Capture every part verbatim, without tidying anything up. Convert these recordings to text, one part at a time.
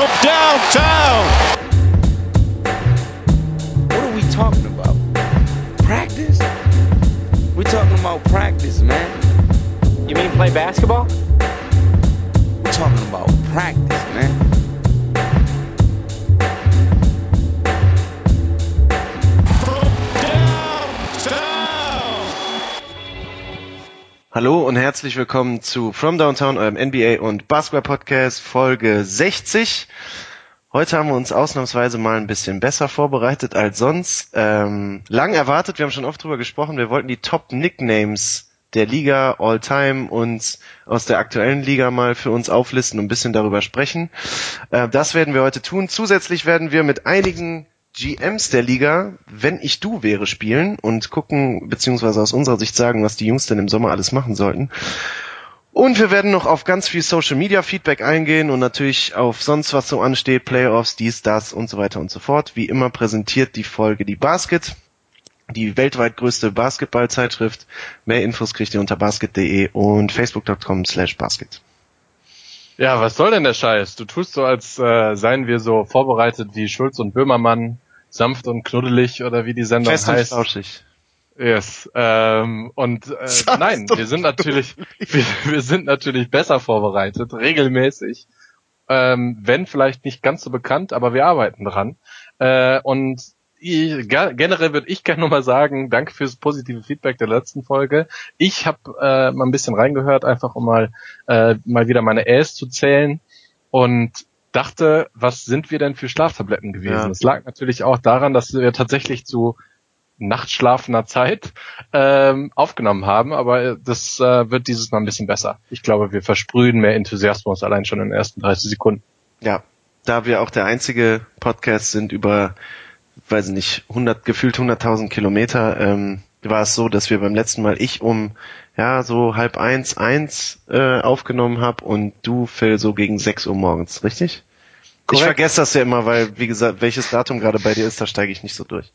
from downtown. What are we talking about? Practice? We're talking about practice, man. You mean play basketball? We're talking about practice, man. Hallo und herzlich willkommen zu From Downtown, eurem N B A und Basketball-Podcast, Folge sechzig. Heute haben wir uns ausnahmsweise mal ein bisschen besser vorbereitet als sonst. Ähm, lang erwartet, wir haben schon oft drüber gesprochen, wir wollten die Top-Nicknames der Liga All-Time und aus der aktuellen Liga mal für uns auflisten und ein bisschen darüber sprechen. Äh, das werden wir heute tun. Zusätzlich werden wir mit einigen G Ms der Liga, wenn ich du wäre, spielen und gucken, beziehungsweise aus unserer Sicht sagen, was die Jungs denn im Sommer alles machen sollten. Und wir werden noch auf ganz viel Social Media Feedback eingehen und natürlich auf sonst was so ansteht, Playoffs, dies, das und so weiter und so fort. Wie immer präsentiert die Folge die Basket, die weltweit größte Basketballzeitschrift. Mehr Infos kriegt ihr unter basket punkt de und facebook punkt com slash basket. Ja, was soll denn der Scheiß? Du tust so, als äh, seien wir so vorbereitet wie Schulz und Böhmermann, sanft und knuddelig oder wie die Sendung Fest heißt. Und flauschig. Yes. Ähm, und äh, nein, wir sind natürlich, wir, wir sind natürlich besser vorbereitet, regelmäßig. Ähm, wenn vielleicht nicht ganz so bekannt, aber wir arbeiten dran. Äh, und ich, generell würde ich gerne nochmal sagen, danke fürs positive Feedback der letzten Folge. Ich habe äh, mal ein bisschen reingehört, einfach um mal äh, mal wieder meine Äs zu zählen und dachte, was sind wir denn für Schlaftabletten gewesen? Es ja. lag natürlich auch daran, dass wir tatsächlich zu nachtschlafender Zeit ähm, aufgenommen haben, aber das äh, wird dieses Mal ein bisschen besser. Ich glaube, wir versprühen mehr Enthusiasmus allein schon in den ersten dreißig Sekunden. Ja, da wir auch der einzige Podcast sind über weiß ich nicht, hundert, gefühlt hunderttausend Kilometer, ähm, war es so, dass wir beim letzten Mal ich um, ja, so halb eins, eins äh, aufgenommen habe und du, Phil, so gegen sechs Uhr morgens, richtig? Korrekt. Ich vergesse das ja immer, weil, wie gesagt, welches Datum gerade bei dir ist, da steige ich nicht so durch.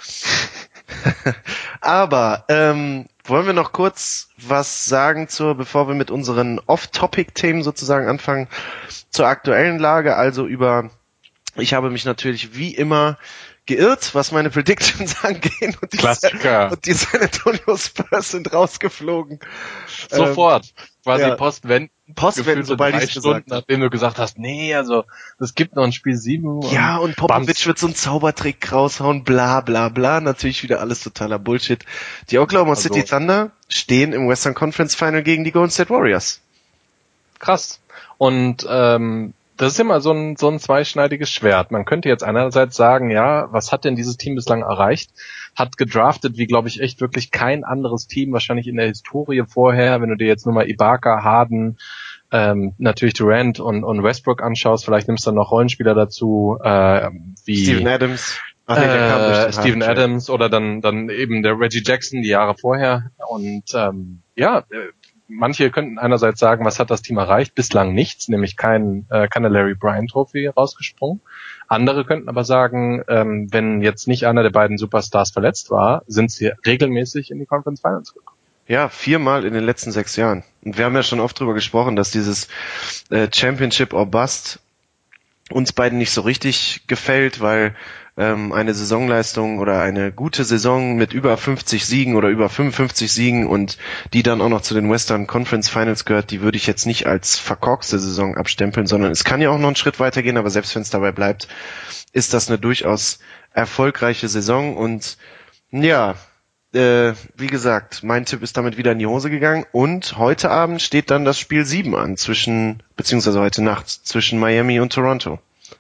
Aber, ähm, wollen wir noch kurz was sagen zur, bevor wir mit unseren Off-Topic-Themen sozusagen anfangen, zur aktuellen Lage, also über, ich habe mich natürlich wie immer geirrt, was meine Predictions angehen und die, Klassiker. und die San Antonio Spurs sind rausgeflogen. Sofort. Ähm, quasi ja. Postwenden. Postwenden, sobald ich es gesagt gesagt habe. Nachdem du gesagt hast, nee, also es gibt noch ein Spiel sieben. Ja, und, und Popovic wird so einen Zaubertrick raushauen, bla bla bla. Natürlich wieder alles totaler Bullshit. Die Oklahoma also, City Thunder stehen im Western Conference Final gegen die Golden State Warriors. Krass. Und ähm, das ist immer so ein, so ein zweischneidiges Schwert. Man könnte jetzt einerseits sagen, ja, was hat denn dieses Team bislang erreicht? Hat gedraftet, wie glaube ich echt wirklich kein anderes Team, wahrscheinlich in der Historie vorher, wenn du dir jetzt nur mal Ibaka, Harden, ähm, natürlich Durant und, und Westbrook anschaust, vielleicht nimmst du dann noch Rollenspieler dazu, äh, wie Steven Adams, Ach, nee, äh, Steven Adams oder dann, dann eben der Reggie Jackson die Jahre vorher. Und ähm, ja, manche könnten einerseits sagen, was hat das Team erreicht? Bislang nichts, nämlich kein, äh, keine Larry Bryant Trophy rausgesprungen. Andere könnten aber sagen, ähm, wenn jetzt nicht einer der beiden Superstars verletzt war, sind sie regelmäßig in die Conference Finals gekommen. Ja, viermal in den letzten sechs Jahren. Und wir haben ja schon oft drüber gesprochen, dass dieses äh, Championship or Bust uns beiden nicht so richtig gefällt, weil ähm, eine Saisonleistung oder eine gute Saison mit über fünfzig Siegen oder über fünfundfünfzig Siegen und die dann auch noch zu den Western Conference Finals gehört, die würde ich jetzt nicht als verkorkste Saison abstempeln, sondern es kann ja auch noch einen Schritt weitergehen, aber selbst wenn es dabei bleibt, ist das eine durchaus erfolgreiche Saison und ja, äh, wie gesagt, mein Tipp ist damit wieder in die Hose gegangen und heute Abend steht dann das Spiel sieben an zwischen, beziehungsweise heute Nacht zwischen Miami und Toronto.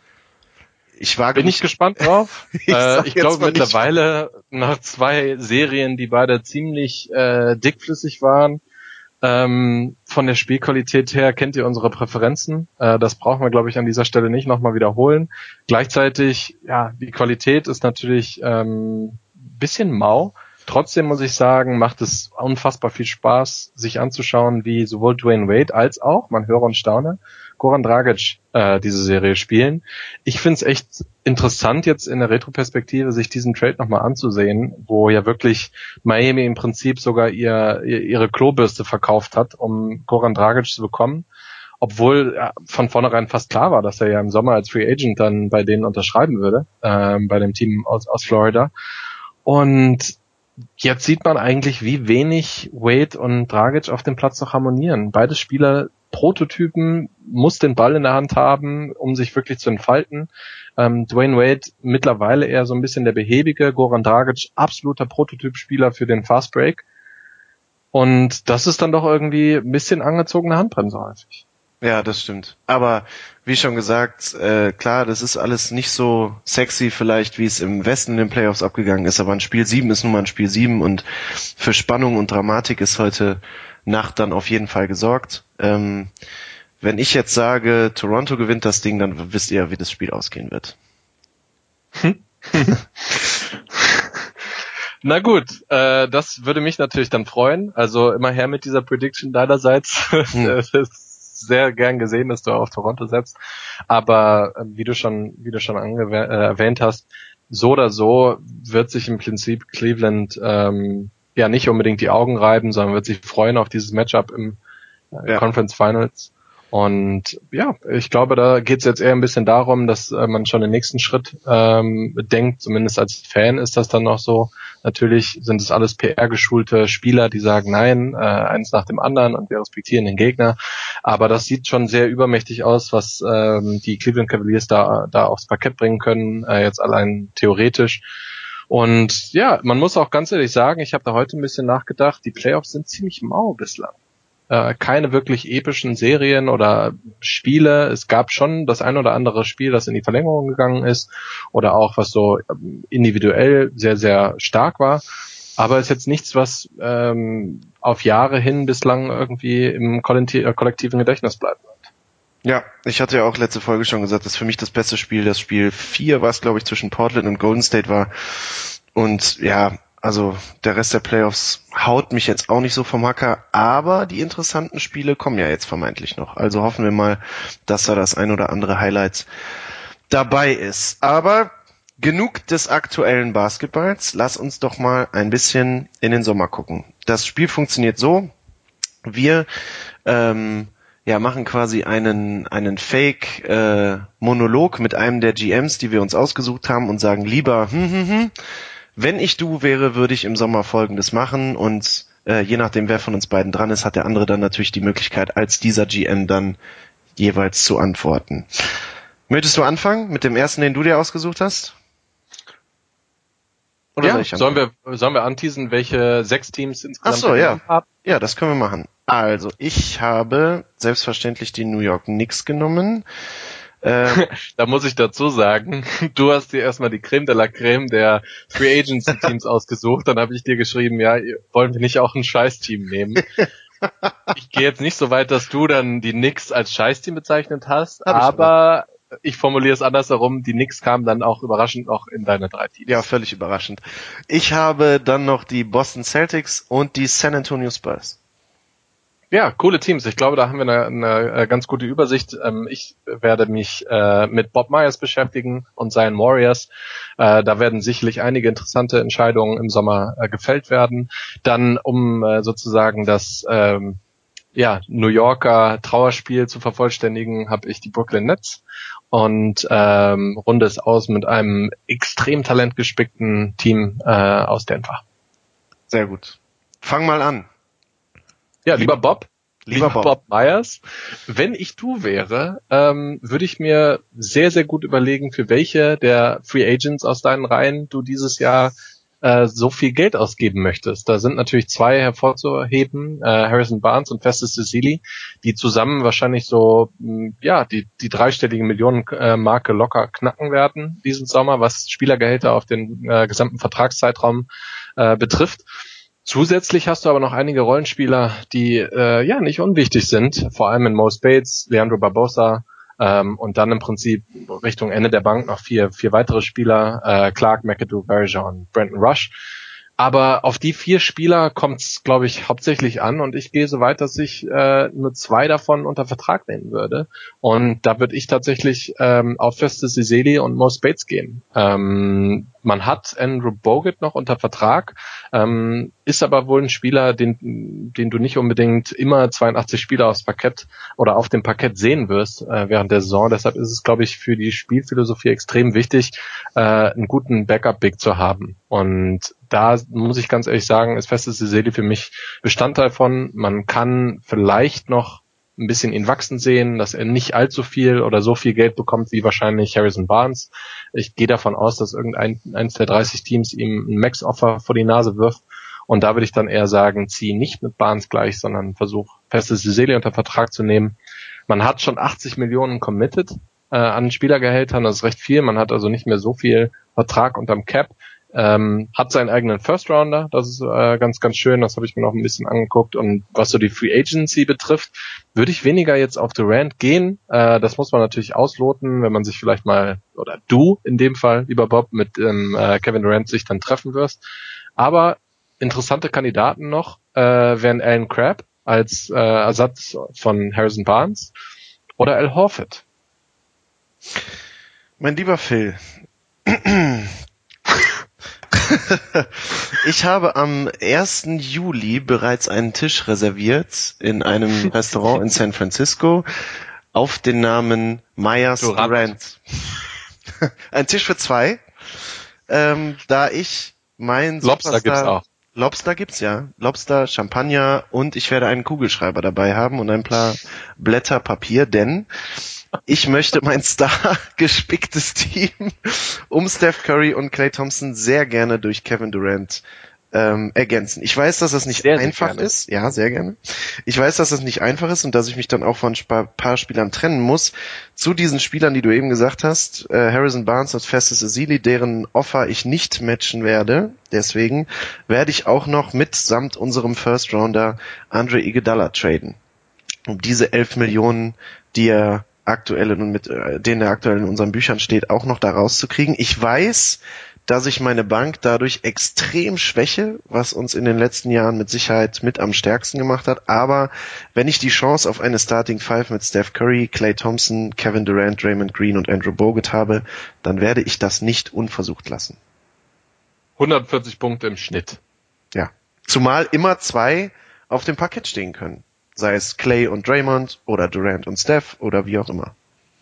Ich war Bin ich gespannt drauf. ich äh, ich glaube mittlerweile nach zwei Serien, die beide ziemlich äh, dickflüssig waren, ähm, von der Spielqualität her kennt ihr unsere Präferenzen. Äh, das brauchen wir, glaube ich, an dieser Stelle nicht nochmal wiederholen. Gleichzeitig, ja, die Qualität ist natürlich ähm, bisschen mau. Trotzdem muss ich sagen, macht es unfassbar viel Spaß, sich anzuschauen, wie sowohl Dwayne Wade als auch, man höre und staune, Goran Dragic äh, diese Serie spielen. Ich finde es echt interessant, jetzt in der Retroperspektive sich diesen Trade nochmal anzusehen, wo ja wirklich Miami im Prinzip sogar ihr, ihr ihre Klobürste verkauft hat, um Goran Dragic zu bekommen. obwohl ja, von vornherein fast klar war, dass er ja im Sommer als Free Agent dann bei denen unterschreiben würde, ähm, bei dem Team aus, aus Florida. Und jetzt sieht man eigentlich, wie wenig Wade und Dragic auf dem Platz noch harmonieren. Beide Spieler Prototypen, muss den Ball in der Hand haben, um sich wirklich zu entfalten. Ähm, Dwayne Wade mittlerweile eher so ein bisschen der behäbige, Goran Dragic absoluter Prototypspieler für den Fast Break. Und das ist dann doch irgendwie ein bisschen angezogene Handbremse häufig. Ja, das stimmt. Aber wie schon gesagt, äh, klar, das ist alles nicht so sexy vielleicht, wie es im Westen in den Playoffs abgegangen ist, aber ein Spiel sieben ist nun mal ein Spiel sieben und für Spannung und Dramatik ist heute Nacht dann auf jeden Fall gesorgt. Ähm, wenn ich jetzt sage, Toronto gewinnt das Ding, dann wisst ihr, wie das Spiel ausgehen wird. Na gut, äh, das würde mich natürlich dann freuen. Also immer her mit dieser Prediction deinerseits. Hm. Das ist sehr gern gesehen, dass du auf Toronto setzt. Aber äh, wie du schon, wie du schon ange- äh, erwähnt hast, so oder so wird sich im Prinzip Cleveland ähm, ja nicht unbedingt die Augen reiben, sondern wird sich freuen auf dieses Matchup im äh, ja. Conference Finals. Und ja, ich glaube, da geht es jetzt eher ein bisschen darum, dass äh, man schon den nächsten Schritt ähm, denkt, zumindest als Fan ist das dann noch so. Natürlich sind es alles P R-geschulte Spieler, die sagen nein, äh, eins nach dem anderen und wir respektieren den Gegner. Aber das sieht schon sehr übermächtig aus, was ähm, die Cleveland Cavaliers da da aufs Parkett bringen können, äh, jetzt allein theoretisch. Und ja, man muss auch ganz ehrlich sagen, ich habe da heute ein bisschen nachgedacht, die Playoffs sind ziemlich mau bislang. Keine wirklich epischen Serien oder Spiele. Es gab schon das ein oder andere Spiel, das in die Verlängerung gegangen ist oder auch was so individuell sehr, sehr stark war. Aber es ist jetzt nichts, was ähm, auf Jahre hin bislang irgendwie im kollektiven Gedächtnis bleibt. Ja, ich hatte ja auch letzte Folge schon gesagt, dass für mich das beste Spiel das Spiel vier, was glaube ich zwischen Portland und Golden State war. Und ja, also der Rest der Playoffs haut mich jetzt auch nicht so vom Hacker, aber die interessanten Spiele kommen ja jetzt vermeintlich noch. Also hoffen wir mal, dass da das ein oder andere Highlight dabei ist. Aber genug des aktuellen Basketballs. Lass uns doch mal ein bisschen in den Sommer gucken. Das Spiel funktioniert so. Wir ähm, ja machen quasi einen einen Fake äh, Monolog mit einem der G Ms, die wir uns ausgesucht haben und sagen lieber hm hm hm wenn ich du wäre, würde ich im Sommer Folgendes machen und äh, je nachdem, wer von uns beiden dran ist, hat der andere dann natürlich die Möglichkeit, als dieser G M dann jeweils zu antworten. Möchtest du anfangen mit dem ersten, den du dir ausgesucht hast? Oder ja, soll ich sollen wir sollen wir anteasen, welche sechs Teams insgesamt Ach so, ja. haben? Ja, das können wir machen. Also, ich habe selbstverständlich die New York Knicks genommen. Ähm, da muss ich dazu sagen, du hast dir erstmal die Creme de la Creme der Free Agency Teams ausgesucht, dann habe ich dir geschrieben, ja, wollen wir nicht auch ein Scheißteam nehmen? Ich gehe jetzt nicht so weit, dass du dann die Knicks als Scheißteam bezeichnet hast, Hab aber ich, ich formuliere es andersherum, die Knicks kamen dann auch überraschend noch in deine drei Teams. Ja, völlig überraschend. Ich habe dann noch die Boston Celtics und die San Antonio Spurs. Ja, coole Teams. Ich glaube, da haben wir eine, eine ganz gute Übersicht. Ich werde mich äh, mit Bob Myers beschäftigen und seinen Warriors. Äh, da werden sicherlich einige interessante Entscheidungen im Sommer äh, gefällt werden. Dann, um äh, sozusagen das ähm, ja, New Yorker Trauerspiel zu vervollständigen, habe ich die Brooklyn Nets und ähm, runde es aus mit einem extrem talentgespickten Team äh, aus Denver. Sehr gut. Fang mal an. Ja, lieber Bob, lieber, lieber Bob. Bob Myers, wenn ich du wäre, ähm, würde ich mir sehr, sehr gut überlegen, für welche der Free Agents aus deinen Reihen du dieses Jahr äh, so viel Geld ausgeben möchtest. Da sind natürlich zwei hervorzuheben, äh, Harrison Barnes und Festus Ezeli, die zusammen wahrscheinlich so, mh, ja, die die dreistellige Millionenmarke äh, locker knacken werden diesen Sommer, was Spielergehälter auf den äh, gesamten Vertragszeitraum äh, betrifft. Zusätzlich hast du aber noch einige Rollenspieler, die äh, ja nicht unwichtig sind, vor allem in Mo Spates, Leandro Barbosa ähm, und dann im Prinzip Richtung Ende der Bank noch vier vier weitere Spieler, äh, Clark, McAdoo, Varejao und Brandon Rush. Aber auf die vier Spieler kommt es, glaube ich, hauptsächlich an und ich gehe so weit, dass ich äh, nur zwei davon unter Vertrag nehmen würde. Und da würde ich tatsächlich ähm, auf Festus Ezeli und Mo Spates gehen. Ähm, man hat Andrew Bogut noch unter Vertrag, ähm, ist aber wohl ein Spieler, den, den du nicht unbedingt immer zweiundachtzig Spieler aufs Parkett oder auf dem Parkett sehen wirst äh, während der Saison. Deshalb ist es, glaube ich, für die Spielphilosophie extrem wichtig, äh, einen guten Backup-Big zu haben. Und da muss ich ganz ehrlich sagen, ist Festus Ezeli für mich Bestandteil von. Man kann vielleicht noch ein bisschen ihn wachsen sehen, dass er nicht allzu viel oder so viel Geld bekommt wie wahrscheinlich Harrison Barnes. Ich gehe davon aus, dass irgendein eins der dreißig Teams ihm ein Max-Offer vor die Nase wirft. Und da würde ich dann eher sagen, zieh nicht mit Barnes gleich, sondern versuch Festus Ezeli unter Vertrag zu nehmen. Man hat schon achtzig Millionen committed äh, an Spielergehältern, das ist recht viel. Man hat also nicht mehr so viel Vertrag unterm Cap. Ähm, hat seinen eigenen First Rounder, das ist äh, ganz, ganz schön, das habe ich mir noch ein bisschen angeguckt. Und was so die Free Agency betrifft, würde ich weniger jetzt auf Durant gehen. Äh, das muss man natürlich ausloten, wenn man sich vielleicht mal, oder du in dem Fall, lieber Bob, mit ähm, äh, Kevin Durant sich dann treffen wirst. Aber interessante Kandidaten noch äh, wären Alan Crabb als äh, Ersatz von Harrison Barnes oder Al Horford. Mein lieber Phil, ich habe am ersten Juli bereits einen Tisch reserviert in einem Restaurant in San Francisco auf den Namen Myers Durant. Ein Tisch für zwei, ähm, da ich mein Lobster Superstar, gibt's auch. Lobster gibt's, ja. Lobster, Champagner und ich werde einen Kugelschreiber dabei haben und ein paar Blätter Papier, denn ich möchte mein star-gespicktes Team um Steph Curry und Klay Thompson sehr gerne durch Kevin Durant ähm, ergänzen. Ich weiß, dass das nicht sehr, einfach sehr ist. Ja, sehr gerne. Ich weiß, dass das nicht einfach ist und dass ich mich dann auch von ein paar Spielern trennen muss. Zu diesen Spielern, die du eben gesagt hast, äh, Harrison Barnes und Festus Ezeli, deren Offer ich nicht matchen werde. Deswegen werde ich auch noch mitsamt unserem First Rounder Andre Iguodala traden. Um diese elf Millionen, die er aktuell und mit denen er aktuell in unseren Büchern steht, auch noch da rauszukriegen. Ich weiß, dass ich meine Bank dadurch extrem schwäche, was uns in den letzten Jahren mit Sicherheit mit am stärksten gemacht hat. Aber wenn ich die Chance auf eine Starting Five mit Steph Curry, Klay Thompson, Kevin Durant, Draymond Green und Andrew Bogut habe, dann werde ich das nicht unversucht lassen. hundertvierzig Punkte im Schnitt. Ja. Zumal immer zwei auf dem Parkett stehen können. Sei es Klay und Draymond oder Durant und Steph oder wie auch immer.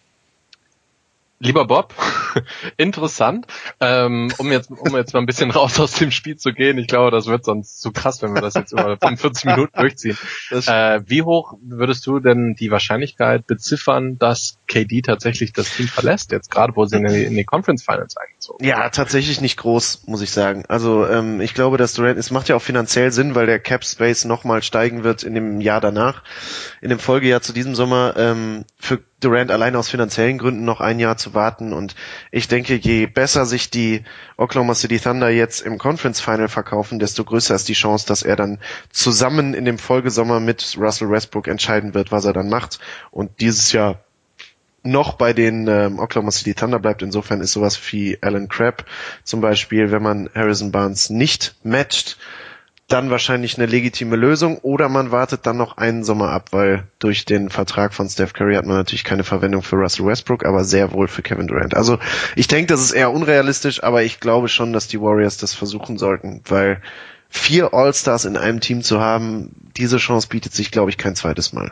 Lieber Bob, interessant. Ähm, um jetzt um jetzt mal ein bisschen raus aus dem Spiel zu gehen, ich glaube, das wird sonst zu krass, wenn wir das jetzt über fünfundvierzig Minuten durchziehen. Äh, wie hoch würdest du denn die Wahrscheinlichkeit beziffern, dass K D tatsächlich das Team verlässt, jetzt gerade wo sie in die, in die Conference Finals eingezogen sind? Ja, tatsächlich nicht groß, muss ich sagen. Also ähm, ich glaube, dass Durant, es macht ja auch finanziell Sinn, weil der Cap Space nochmal steigen wird in dem Jahr danach, in dem Folgejahr zu diesem Sommer, ähm, für Durant allein aus finanziellen Gründen noch ein Jahr zu warten. Und ich denke, je besser sich die Oklahoma City Thunder jetzt im Conference Final verkaufen, desto größer ist die Chance, dass er dann zusammen in dem Folgesommer mit Russell Westbrook entscheiden wird, was er dann macht. Und dieses Jahr noch bei den ähm, Oklahoma City Thunder bleibt. Insofern ist sowas wie Alan Crabb zum Beispiel, wenn man Harrison Barnes nicht matcht, dann wahrscheinlich eine legitime Lösung, oder man wartet dann noch einen Sommer ab, weil durch den Vertrag von Steph Curry hat man natürlich keine Verwendung für Russell Westbrook, aber sehr wohl für Kevin Durant. Also ich denke, das ist eher unrealistisch, aber ich glaube schon, dass die Warriors das versuchen sollten, weil vier All-Stars in einem Team zu haben, diese Chance bietet sich, glaube ich, kein zweites Mal.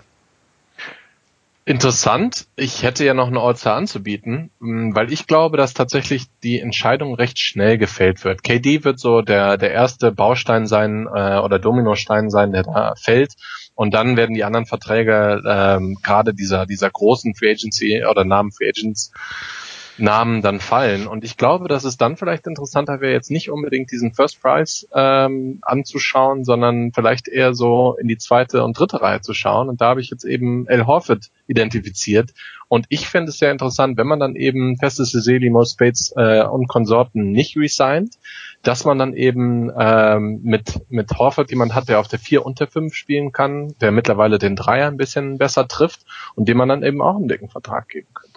Interessant. Ich hätte ja noch eine All-Star anzubieten, weil ich glaube, dass tatsächlich die Entscheidung recht schnell gefällt wird. K D wird so der der erste Baustein sein äh, oder Dominostein sein, der da fällt. Und dann werden die anderen Verträge ähm, gerade dieser dieser großen Free Agency oder Namen Free Agents Namen dann fallen. Und ich glaube, dass es dann vielleicht interessanter wäre, jetzt nicht unbedingt diesen First Prize ähm, anzuschauen, sondern vielleicht eher so in die zweite und dritte Reihe zu schauen. Und da habe ich jetzt eben Al Horford identifiziert. Und ich fände es sehr interessant, wenn man dann eben Festus Ezeli, Mo Spates äh, und Konsorten nicht resigned, dass man dann eben ähm, mit mit Horford jemand hat, der auf der vier und der fünf spielen kann, der mittlerweile den Dreier ein bisschen besser trifft und dem man dann eben auch einen dicken Vertrag geben könnte.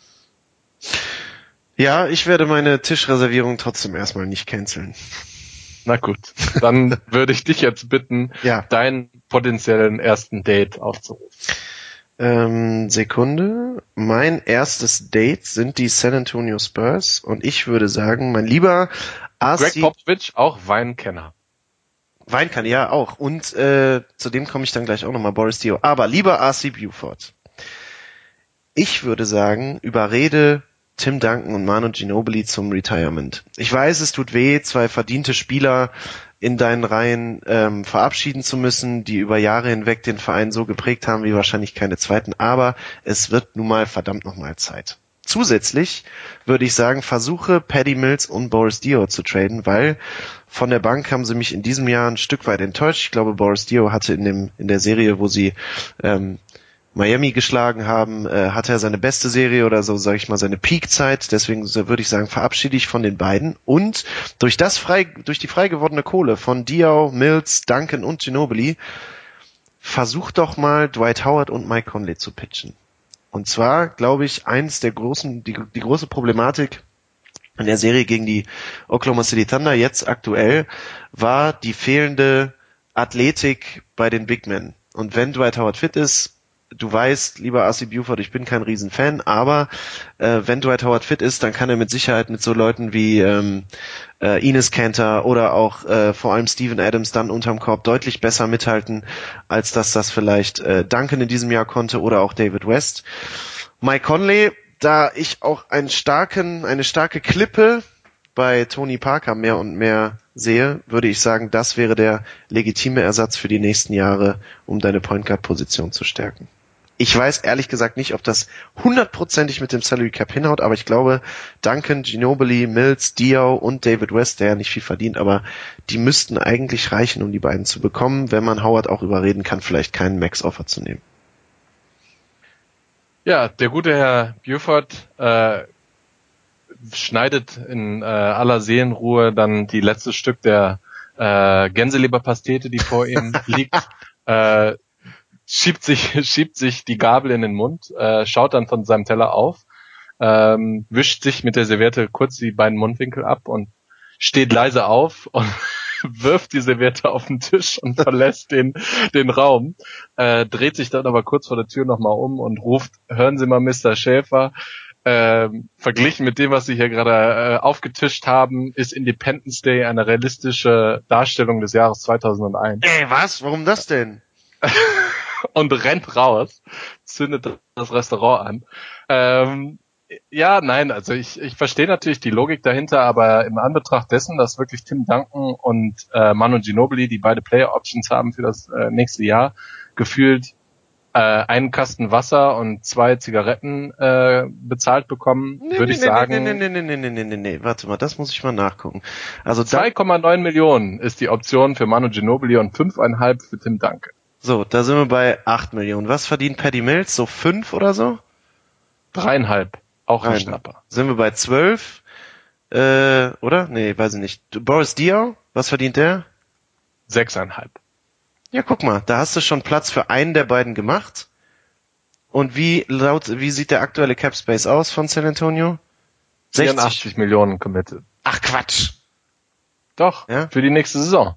Ja, ich werde meine Tischreservierung trotzdem erstmal nicht canceln. Na gut, dann würde ich dich jetzt bitten, ja. deinen potenziellen ersten Date aufzurufen. Ähm, Sekunde. Mein erstes Date sind die San Antonio Spurs und ich würde sagen, mein lieber R C... Greg Popovich, auch Weinkenner. Weinkenner, ja, auch. Und äh, zu dem komme ich dann gleich auch nochmal, Boris Dio. Aber lieber R C Buford, ich würde sagen, überrede Tim Duncan und Manu Ginobili zum Retirement. Ich weiß, es tut weh, zwei verdiente Spieler in deinen Reihen ähm, verabschieden zu müssen, die über Jahre hinweg den Verein so geprägt haben wie wahrscheinlich keine zweiten, aber es wird nun mal verdammt nochmal Zeit. Zusätzlich würde ich sagen, versuche Patty Mills und Boris Dio zu traden, weil von der Bank haben sie mich in diesem Jahr ein Stück weit enttäuscht. Ich glaube, Boris Dio hatte in dem in der Serie, wo sie ähm, Miami geschlagen haben, äh, hatte er seine beste Serie oder so, sage ich mal, seine Peakzeit. Deswegen würde ich sagen, verabschiede ich von den beiden. Und durch das frei, durch die frei gewordene Kohle von Diaw, Mills, Duncan und Ginobili, versuch doch mal Dwight Howard und Mike Conley zu pitchen. Und zwar, glaube ich, eins der großen, die, die große Problematik in der Serie gegen die Oklahoma City Thunder jetzt aktuell war die fehlende Athletik bei den Big Men. Und wenn Dwight Howard fit ist, du weißt, lieber R C Buford, ich bin kein Riesenfan, aber äh, wenn Dwight Howard fit ist, dann kann er mit Sicherheit mit so Leuten wie ähm, äh, Enes Kanter oder auch äh, vor allem Steven Adams dann unterm Korb deutlich besser mithalten, als dass das vielleicht äh, Duncan in diesem Jahr konnte oder auch David West. Mike Conley, da ich auch einen starken, eine starke Klippe bei Tony Parker mehr und mehr sehe, würde ich sagen, das wäre der legitime Ersatz für die nächsten Jahre, um deine Point Guard Position zu stärken. Ich weiß ehrlich gesagt nicht, ob das hundertprozentig mit dem Salary Cap hinhaut, aber ich glaube, Duncan, Ginobili, Mills, Diaw und David West, der ja nicht viel verdient, aber die müssten eigentlich reichen, um die beiden zu bekommen, wenn man Howard auch überreden kann, vielleicht keinen Max-Offer zu nehmen. Ja, der gute Herr Buford äh, schneidet in äh, aller Seelenruhe dann die letzte Stück der äh, Gänseleberpastete, die vor ihm liegt, äh, schiebt sich schiebt sich die Gabel in den Mund, äh, schaut dann von seinem Teller auf, ähm, wischt sich mit der Serviette kurz die beiden Mundwinkel ab und steht leise auf und wirft die Serviette auf den Tisch und verlässt den den Raum, äh, dreht sich dann aber kurz vor der Tür nochmal um und ruft: Hören Sie mal, Mister Schäfer, Ähm, verglichen mit dem, was Sie hier gerade äh, aufgetischt haben, ist Independence Day eine realistische Darstellung des Jahres zweitausendeins. Ey, was? Warum das denn? Und rennt raus, zündet das Restaurant an. Ähm, ja, nein, also ich, ich verstehe natürlich die Logik dahinter, aber im Anbetracht dessen, dass wirklich Tim Duncan und äh, Manu Ginobili, die beide Player Options haben für das äh, nächste Jahr, gefühlt äh, einen Kasten Wasser und zwei Zigaretten äh, bezahlt bekommen, nee, würde nee, ich nee, sagen. Nee, nee, nee, nee, nee, nee, nee, nee, warte mal, das muss ich mal nachgucken. Also zwei Komma neun Millionen ist die Option für Manu Ginobili und fünf Komma fünf für Tim Duncan. So, da sind wir bei acht Millionen. Was verdient Patty Mills? So fünf oder so? Dreieinhalb. Auch ein Schnapper. Sind wir bei zwölf? Äh, oder? Nee, weiß ich nicht. Boris Diaw, was verdient der? Sechseinhalb. Ja, guck mal, da hast du schon Platz für einen der beiden gemacht. Und wie laut, wie sieht der aktuelle Cap Space aus von San Antonio? vierundachtzig Millionen committed. Ach Quatsch. Doch, ja? Für die nächste Saison.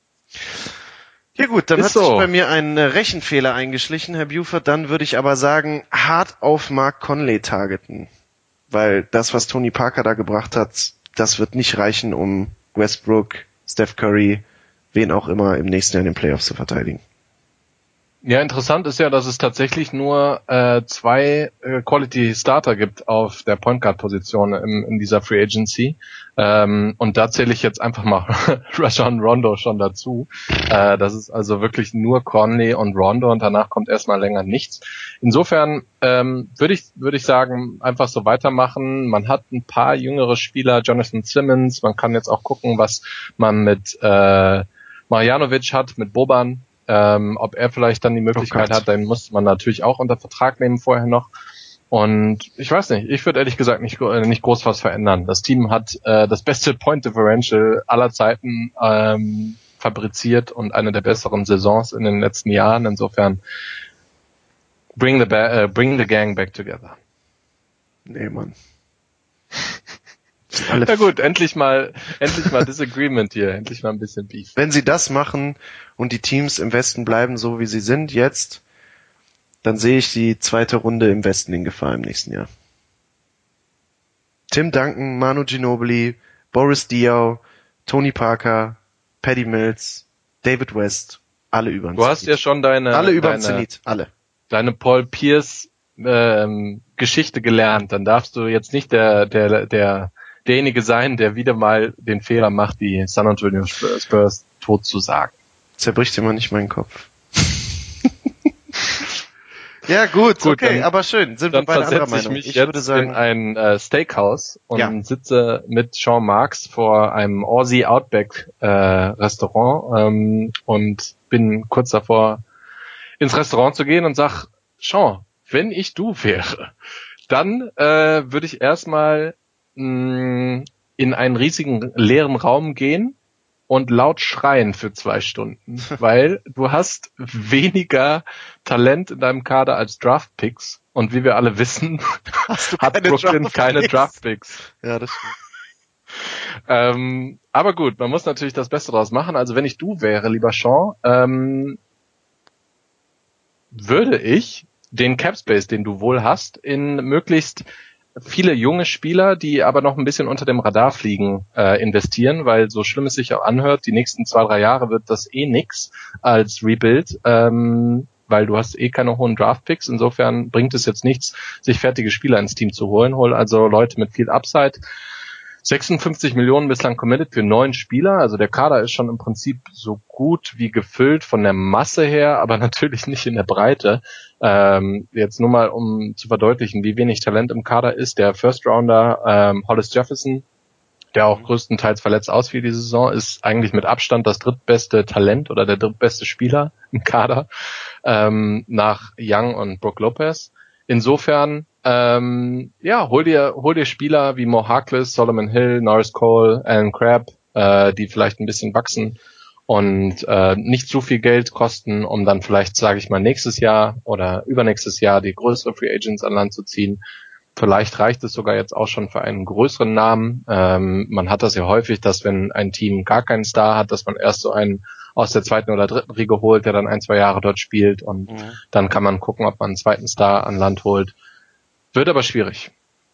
Ja gut, dann Ist hat so. sich bei mir ein Rechenfehler eingeschlichen, Herr Buford. Dann würde ich aber sagen, hart auf Mark Conley targeten. Weil das, was Tony Parker da gebracht hat, das wird nicht reichen, um Westbrook, Steph Curry, wen auch immer im nächsten Jahr in den Playoffs zu verteidigen. Ja, interessant ist ja, dass es tatsächlich nur äh, zwei äh, Quality Starter gibt auf der Point Guard Position im, in dieser Free Agency. Ähm, und da zähle ich jetzt einfach mal Rajon Rondo schon dazu. Äh, das ist also wirklich nur Conley und Rondo und danach kommt erstmal länger nichts. Insofern ähm, würde ich würde ich sagen, einfach so weitermachen. Man hat ein paar jüngere Spieler, Jonathan Simmons. Man kann jetzt auch gucken, was man mit äh, Marjanovic hat, mit Boban. Ähm, ob er vielleicht dann die Möglichkeit oh hat, dann muss man natürlich auch unter Vertrag nehmen vorher noch. Und ich weiß nicht, ich würde ehrlich gesagt nicht, nicht groß was verändern. Das Team hat äh, das beste Point Differential aller Zeiten ähm, fabriziert und eine der besseren Saisons in den letzten Jahren. Insofern bring the, ba- äh, bring the gang back together. Nee, Mann. Na gut, endlich mal, endlich mal Disagreement hier, endlich mal ein bisschen Beef. Wenn sie das machen und die Teams im Westen bleiben so wie sie sind jetzt, dann sehe ich die zweite Runde im Westen in Gefahr im nächsten Jahr. Tim Duncan, Manu Ginobili, Boris Diaw, Tony Parker, Patty Mills, David West, alle über den Du hast ja schon deine alle über den deine, Zenit, alle. deine Paul Pierce ähm, Geschichte gelernt. Dann darfst du jetzt nicht der der der derjenige sein, der wieder mal den Fehler macht, die San Antonio Spurs tot zu sagen. Zerbricht immer nicht meinen Kopf. Ja, gut, gut okay, dann, aber schön. Sind wir beide anderer Meinung. Ich mich ich jetzt würde sagen, in ein äh, Steakhouse und ja. sitze mit Sean Marks vor einem Aussie Outback äh, Restaurant ähm, und bin kurz davor, ins Restaurant zu gehen und sag, Sean, wenn ich du wäre, dann äh, würde ich erstmal mh, in einen riesigen leeren Raum gehen und laut schreien für zwei Stunden, weil du hast weniger Talent in deinem Kader als Draftpicks und wie wir alle wissen, hast du hat keine Brooklyn Draft keine Draftpicks. Ja, das stimmt. Ähm, aber gut, man muss natürlich das Beste draus machen. Also wenn ich du wäre, lieber Sean, ähm, würde ich den Capspace, den du wohl hast, in möglichst viele junge Spieler, die aber noch ein bisschen unter dem Radar fliegen, äh, investieren, weil so schlimm es sich auch anhört, die nächsten zwei, drei Jahre wird das eh nix als Rebuild, ähm, weil du hast eh keine hohen Draftpicks. Insofern bringt es jetzt nichts, sich fertige Spieler ins Team zu holen. Hol also Leute mit viel Upside. sechsundfünfzig Millionen bislang committed für neun Spieler. Also der Kader ist schon im Prinzip so gut wie gefüllt von der Masse her, aber natürlich nicht in der Breite. Ähm, jetzt nur mal, um zu verdeutlichen, wie wenig Talent im Kader ist. Der First Rounder ähm, Hollis Jefferson, der auch größtenteils verletzt ausfiel diese Saison, ist eigentlich mit Abstand das drittbeste Talent oder der drittbeste Spieler im Kader ähm, nach Young und Brook Lopez. Insofern, ähm, ja, hol dir, hol dir Spieler wie Mo Harkless, Solomon Hill, Norris Cole, Alan Crabb, äh, die vielleicht ein bisschen wachsen und äh, nicht zu viel Geld kosten, um dann vielleicht, sage ich mal, nächstes Jahr oder übernächstes Jahr die größere Free Agents an Land zu ziehen. Vielleicht reicht es sogar jetzt auch schon für einen größeren Namen. Ähm, man hat das ja häufig, dass wenn ein Team gar keinen Star hat, dass man erst so einen aus der zweiten oder dritten Riege holt, der dann ein, zwei Jahre dort spielt und mhm. dann kann man gucken, ob man einen zweiten Star an Land holt. Wird aber schwierig.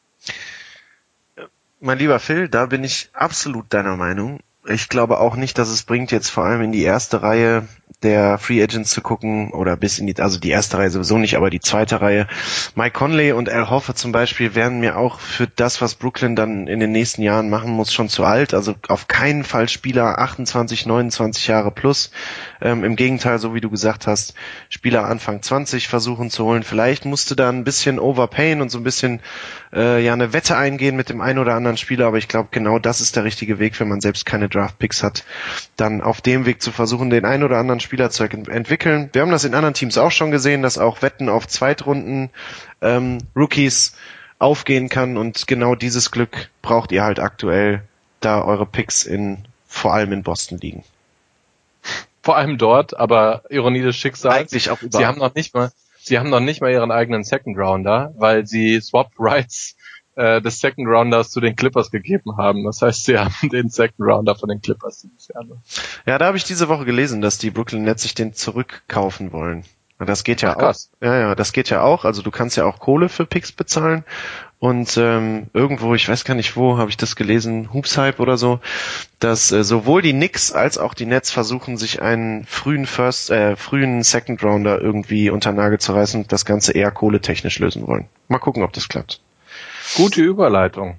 Mein lieber Phil, da bin ich absolut deiner Meinung. Ich glaube auch nicht, dass es bringt, jetzt vor allem in die erste Reihe der Free Agents zu gucken oder bis in die, also die erste Reihe sowieso nicht, aber die zweite Reihe. Mike Conley und Al Horford zum Beispiel wären mir auch für das, was Brooklyn dann in den nächsten Jahren machen muss, schon zu alt. Also auf keinen Fall Spieler achtundzwanzig, neunundzwanzig Jahre plus. Ähm, im Gegenteil, so wie du gesagt hast, Spieler Anfang zwanzig versuchen zu holen. Vielleicht musste da ein bisschen overpayen und so ein bisschen äh, ja eine Wette eingehen mit dem einen oder anderen Spieler, aber ich glaube, genau das ist der richtige Weg, wenn man selbst keine Draftpicks hat, dann auf dem Weg zu versuchen, den einen oder anderen Spieler zu entwickeln. Wir haben das in anderen Teams auch schon gesehen, dass auch Wetten auf Zweitrunden ähm, Rookies aufgehen kann und genau dieses Glück braucht ihr halt aktuell, da eure Picks in vor allem in Boston liegen. Vor allem dort, aber Ironie des Schicksals. Eigentlich auch überall. Sie haben noch nicht mal, sie haben noch nicht mal ihren eigenen Second Rounder, weil sie Swap Rights äh, des Second Rounders zu den Clippers gegeben haben. Das heißt, sie haben den Second Rounder von den Clippers dieses Jahr noch. Ja, da habe ich diese Woche gelesen, dass die Brooklyn Nets sich den zurückkaufen wollen. Das geht ja Ach, auch. krass. Ja, ja, das geht ja auch. Also du kannst ja auch Kohle für Picks bezahlen. Und ähm, irgendwo, ich weiß gar nicht wo, habe ich das gelesen, Hoops Hype oder so, dass äh, sowohl die Knicks als auch die Nets versuchen, sich einen frühen First, äh, frühen Second Rounder irgendwie unter den Nagel zu reißen und das Ganze eher kohletechnisch lösen wollen. Mal gucken, ob das klappt. Gute Überleitung.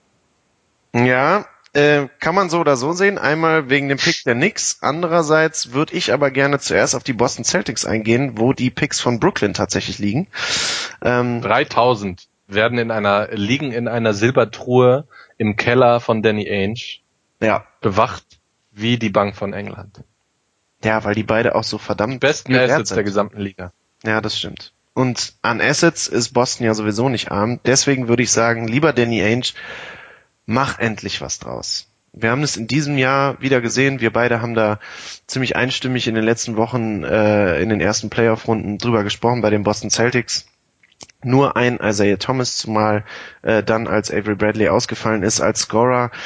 Ja, äh, kann man so oder so sehen. Einmal wegen dem Pick der Knicks. Andererseits würde ich aber gerne zuerst auf die Boston Celtics eingehen, wo die Picks von Brooklyn tatsächlich liegen. Ähm, dreitausend werden in einer, liegen in einer Silbertruhe im Keller von Danny Ainge. Ja. Bewacht wie die Bank von England. Ja, weil die beide auch so verdammt die besten Assets der gesamten Liga. Ja, das stimmt. Und an Assets ist Boston ja sowieso nicht arm. Deswegen würde ich sagen, lieber Danny Ainge, mach endlich was draus. Wir haben es in diesem Jahr wieder gesehen. Wir beide haben da ziemlich einstimmig in den letzten Wochen äh, in den ersten Playoff-Runden drüber gesprochen bei den Boston Celtics. Nur ein Isaiah Thomas, zumal äh, dann als Avery Bradley ausgefallen ist als Scorer.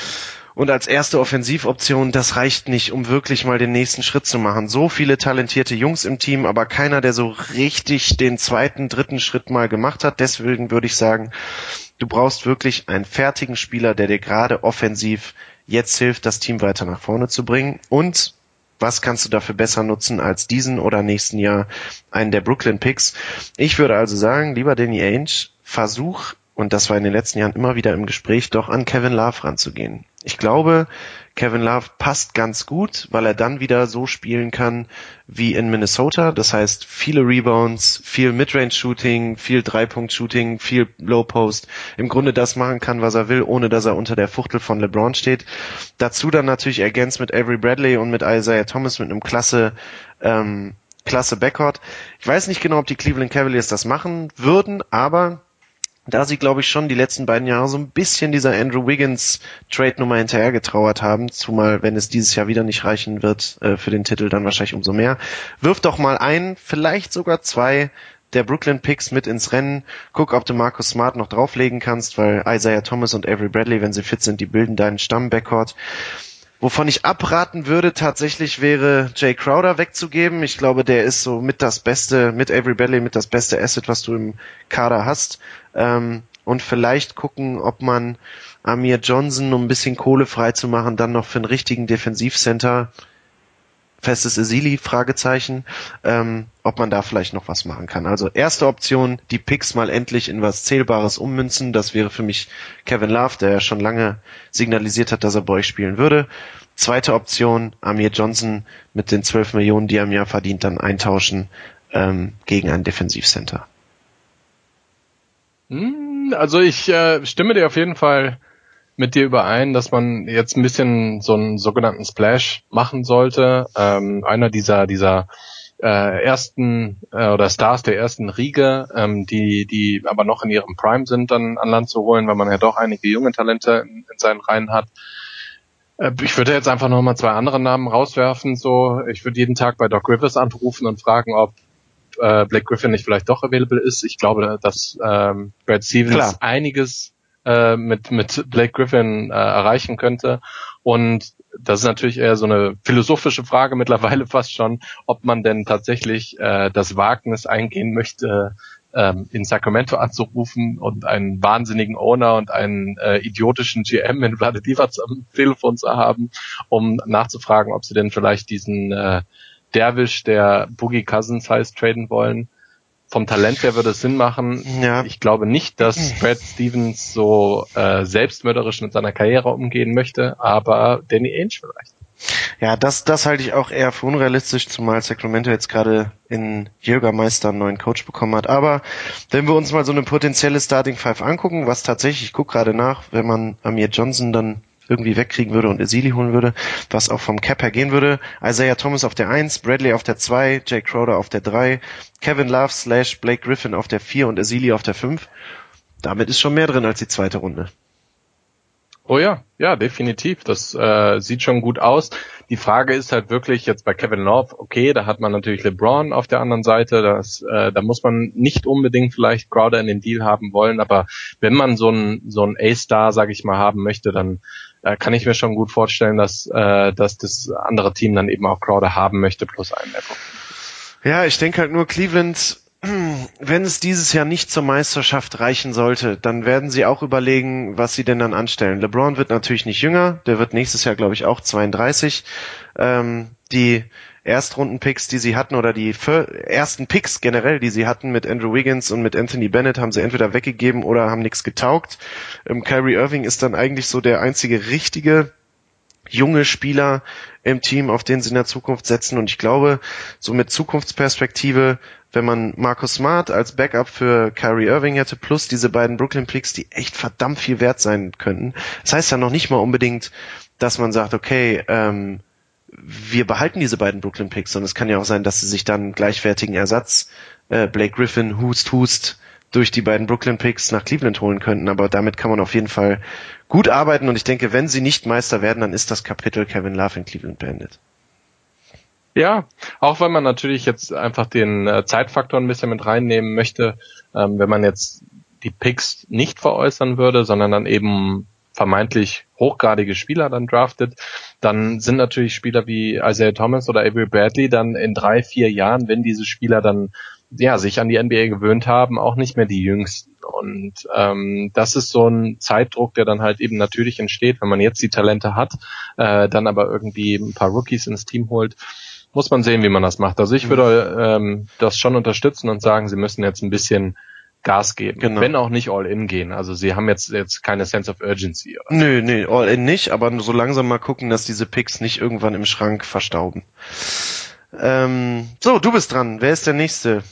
Und als erste Offensivoption, das reicht nicht, um wirklich mal den nächsten Schritt zu machen. So viele talentierte Jungs im Team, aber keiner, der so richtig den zweiten, dritten Schritt mal gemacht hat. Deswegen würde ich sagen, du brauchst wirklich einen fertigen Spieler, der dir gerade offensiv jetzt hilft, das Team weiter nach vorne zu bringen. Und was kannst du dafür besser nutzen als diesen oder nächsten Jahr einen der Brooklyn Picks? Ich würde also sagen, lieber Danny Ainge, versuch, und das war in den letzten Jahren immer wieder im Gespräch, doch an Kevin Love ranzugehen. Ich glaube, Kevin Love passt ganz gut, weil er dann wieder so spielen kann wie in Minnesota. Das heißt, viele Rebounds, viel Midrange-Shooting, viel Drei-Punkt-Shooting, viel Low-Post. Im Grunde das machen kann, was er will, ohne dass er unter der Fuchtel von LeBron steht. Dazu dann natürlich ergänzt mit Avery Bradley und mit Isaiah Thomas mit einem klasse, ähm, klasse Backcourt. Ich weiß nicht genau, ob die Cleveland Cavaliers das machen würden, aber da sie, glaube ich, schon die letzten beiden Jahre so ein bisschen dieser Andrew Wiggins-Trade-Nummer hinterhergetrauert haben, zumal wenn es dieses Jahr wieder nicht reichen wird äh, für den Titel, dann wahrscheinlich umso mehr. Wirf doch mal ein, vielleicht sogar zwei der Brooklyn Picks mit ins Rennen. Guck, ob du Marcus Smart noch drauflegen kannst, weil Isaiah Thomas und Avery Bradley, wenn sie fit sind, die bilden deinen Stamm-Backcourt. Wovon ich abraten würde, tatsächlich wäre Jay Crowder wegzugeben. Ich glaube, der ist so mit das Beste, mit Avery Bradley mit das beste Asset, was du im Kader hast. Ähm, und vielleicht gucken, ob man Amir Johnson, um ein bisschen Kohle frei zu machen, dann noch für einen richtigen Defensivcenter, Festes Ezeli, Fragezeichen, ähm, ob man da vielleicht noch was machen kann. Also erste Option, die Picks mal endlich in was Zählbares ummünzen. Das wäre für mich Kevin Love, der ja schon lange signalisiert hat, dass er bei euch spielen würde. Zweite Option, Amir Johnson mit den zwölf Millionen, die er im Jahr verdient, dann eintauschen ähm, gegen ein Defensivcenter. Also ich äh, stimme dir auf jeden Fall mit dir überein, dass man jetzt ein bisschen so einen sogenannten Splash machen sollte. Ähm, einer dieser dieser äh, ersten äh, oder Stars der ersten Riege, ähm, die die aber noch in ihrem Prime sind, dann an Land zu holen, weil man ja doch einige junge Talente in, in seinen Reihen hat. Äh, ich würde jetzt einfach noch mal zwei andere Namen rauswerfen. So, ich würde jeden Tag bei Doc Rivers anrufen und fragen, ob äh, Blake Griffin nicht vielleicht doch available ist. Ich glaube, dass ähm, Brad Stevens Klar. einiges äh, mit mit Blake Griffin äh, erreichen könnte. Und das ist natürlich eher so eine philosophische Frage mittlerweile fast schon, ob man denn tatsächlich äh, das Wagnis eingehen möchte, ähm, in Sacramento anzurufen und einen wahnsinnigen Owner und einen äh, idiotischen G M in Vlade Divac am Telefon zu haben, um nachzufragen, ob sie denn vielleicht diesen äh, Dervish, der Boogie Cousins heißt, traden wollen. Vom Talent her würde es Sinn machen. Ja. Ich glaube nicht, dass Brad Stevens so äh, selbstmörderisch mit seiner Karriere umgehen möchte, aber Danny Ainge vielleicht. Ja, das das halte ich auch eher für unrealistisch, zumal Sacramento jetzt gerade in Jägermeister einen neuen Coach bekommen hat. Aber wenn wir uns mal so eine potenzielle Starting Five angucken, was tatsächlich, ich gucke gerade nach, wenn man Amir Johnson dann irgendwie wegkriegen würde und Ezeli holen würde, was auch vom Cap her gehen würde. Isaiah Thomas auf der eins, Bradley auf der zwei, Jay Crowder auf der drei, Kevin Love slash Blake Griffin auf der vier und Ezeli auf der fünf. Damit ist schon mehr drin als die zweite Runde. Oh ja, ja, definitiv. Das äh, sieht schon gut aus. Die Frage ist halt wirklich jetzt bei Kevin Love, okay, da hat man natürlich LeBron auf der anderen Seite, das, äh, da muss man nicht unbedingt vielleicht Crowder in den Deal haben wollen, aber wenn man so einen so einen A-Star, sag ich mal, haben möchte, dann äh, kann ich mir schon gut vorstellen, dass äh, dass das andere Team dann eben auch Crowder haben möchte, plus einen Apple. Ja, ich denke halt nur Cleveland, wenn es dieses Jahr nicht zur Meisterschaft reichen sollte, dann werden sie auch überlegen, was sie denn dann anstellen. LeBron wird natürlich nicht jünger, der wird nächstes Jahr, glaube ich, auch zweiunddreißig. Ähm, die Erstrunden-Picks, die sie hatten, oder die ersten Picks generell, die sie hatten mit Andrew Wiggins und mit Anthony Bennett, haben sie entweder weggegeben oder haben nichts getaugt. Ähm, Kyrie Irving ist dann eigentlich so der einzige richtige junge Spieler im Team, auf den sie in der Zukunft setzen. Und ich glaube, so mit Zukunftsperspektive, wenn man Marcus Smart als Backup für Kyrie Irving hätte, plus diese beiden Brooklyn Picks, die echt verdammt viel wert sein könnten. Das heißt ja noch nicht mal unbedingt, dass man sagt, okay, ähm, wir behalten diese beiden Brooklyn Picks, sondern es kann ja auch sein, dass sie sich dann gleichwertigen Ersatz, äh, Blake Griffin, Hust, Hust, durch die beiden Brooklyn Picks nach Cleveland holen könnten. Aber damit kann man auf jeden Fall gut arbeiten. Und ich denke, wenn sie nicht Meister werden, dann ist das Kapitel Kevin Love in Cleveland beendet. Ja, auch wenn man natürlich jetzt einfach den äh, Zeitfaktor ein bisschen mit reinnehmen möchte, ähm, wenn man jetzt die Picks nicht veräußern würde, sondern dann eben vermeintlich hochgradige Spieler dann draftet, dann sind natürlich Spieler wie Isaiah Thomas oder Avery Bradley dann in drei, vier Jahren, wenn diese Spieler dann ja sich an die N B A gewöhnt haben, auch nicht mehr die Jüngsten. Und ähm, das ist so ein Zeitdruck, der dann halt eben natürlich entsteht, wenn man jetzt die Talente hat, äh, dann aber irgendwie ein paar Rookies ins Team holt. Muss man sehen, wie man das macht. Also ich würde ähm, das schon unterstützen und sagen, sie müssen jetzt ein bisschen Gas geben, genau. Wenn auch nicht All-In gehen. Also sie haben jetzt jetzt keine Sense of Urgency. Oder? Nö, nö, All-In nicht, aber so langsam mal gucken, dass diese Picks nicht irgendwann im Schrank verstauben. Ähm, so, du bist dran. Wer ist der Nächste?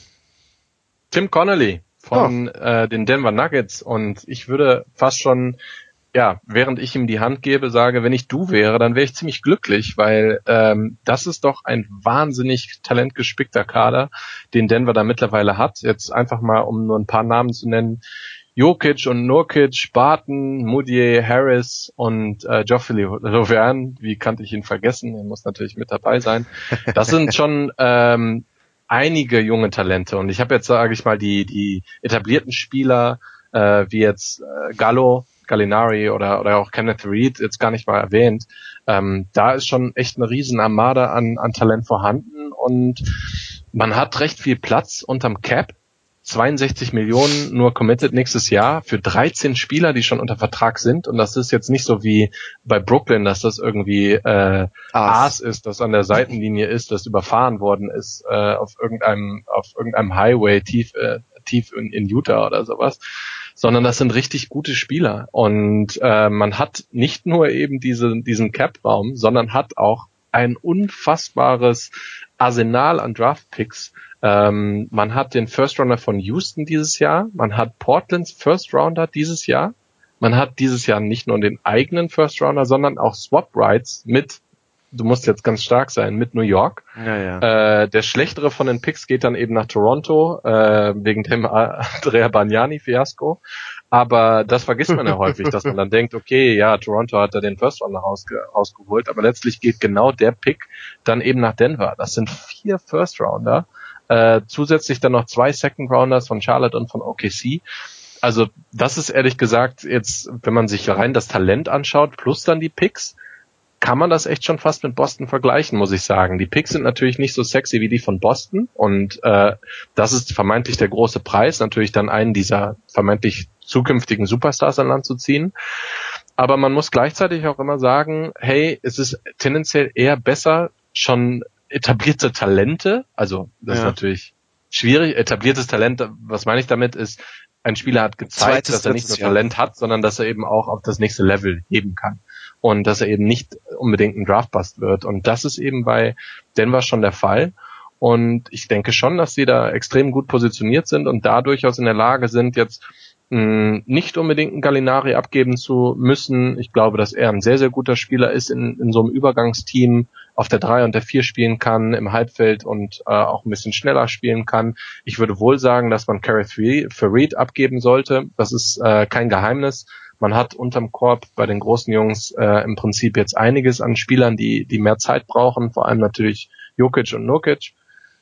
Tim Connolly von oh. äh, den Denver Nuggets. Und ich würde fast schon ja, während ich ihm die Hand gebe, sage, wenn ich du wäre, dann wäre ich ziemlich glücklich, weil ähm, das ist doch ein wahnsinnig talentgespickter Kader, den Denver da mittlerweile hat. Jetzt einfach mal, um nur ein paar Namen zu nennen, Jokic und Nurkic, Barton, Moutier, Harris und äh, Geoffrey Lauvergne, wie kannte ich ihn vergessen, er muss natürlich mit dabei sein. Das sind schon ähm, einige junge Talente und ich habe jetzt, sage ich mal, die die etablierten Spieler, äh, wie jetzt äh, Gallo, Gallinari oder oder auch Kenneth Reed jetzt gar nicht mal erwähnt. Ähm, da ist schon echt eine riesen Armada an, an Talent vorhanden und man hat recht viel Platz unterm Cap. zweiundsechzig Millionen nur committed nächstes Jahr für dreizehn Spieler, die schon unter Vertrag sind. Und das ist jetzt nicht so wie bei Brooklyn, dass das irgendwie äh, Aas ist, das an der Seitenlinie ist, das überfahren worden ist äh, auf irgendeinem auf irgendeinem Highway tief äh, tief in, in Utah oder sowas. Sondern das sind richtig gute Spieler. Und äh, man hat nicht nur eben diese, diesen Cap-Raum, sondern hat auch ein unfassbares Arsenal an Draft-Picks. Ähm, man hat den First-Rounder von Houston dieses Jahr, man hat Portlands First-Rounder dieses Jahr, man hat dieses Jahr nicht nur den eigenen First-Rounder, sondern auch Swap-Rights mit, du musst jetzt ganz stark sein, mit New York. Ja, ja. Äh, der schlechtere von den Picks geht dann eben nach Toronto, äh, wegen dem Andrea Bargnani-Fiasko. Aber das vergisst man ja häufig, dass man dann denkt, okay, ja, Toronto hat da den First Rounder rausge- rausgeholt, aber letztlich geht genau der Pick dann eben nach Denver. Das sind vier First Rounder, äh, zusätzlich dann noch zwei Second Rounders von Charlotte und von O K C. Also das ist ehrlich gesagt jetzt, wenn man sich rein das Talent anschaut, plus dann die Picks, kann man das echt schon fast mit Boston vergleichen, muss ich sagen. Die Picks sind natürlich nicht so sexy wie die von Boston und äh, das ist vermeintlich der große Preis, natürlich dann einen dieser vermeintlich zukünftigen Superstars an Land zu ziehen. Aber man muss gleichzeitig auch immer sagen, hey, es ist tendenziell eher besser, schon etablierte Talente, also das ja. ist natürlich schwierig, etabliertes Talent, was meine ich damit, ist, ein Spieler hat gezeigt, Zweites, dass er nicht nur Talent hat, sondern dass er eben auch auf das nächste Level heben kann. Und dass er eben nicht unbedingt ein Draftbust wird. Und das ist eben bei Denver schon der Fall. Und ich denke schon, dass sie da extrem gut positioniert sind und da durchaus in der Lage sind, jetzt mh, nicht unbedingt einen Gallinari abgeben zu müssen. Ich glaube, dass er ein sehr, sehr guter Spieler ist, in, in so einem Übergangsteam auf der drei und der vier spielen kann, im Halbfeld und äh, auch ein bisschen schneller spielen kann. Ich würde wohl sagen, dass man Kerith Fareed abgeben sollte. Das ist äh, kein Geheimnis. Man hat unterm Korb bei den großen Jungs äh, im Prinzip jetzt einiges an Spielern, die die mehr Zeit brauchen, vor allem natürlich Jokic und Nurkic.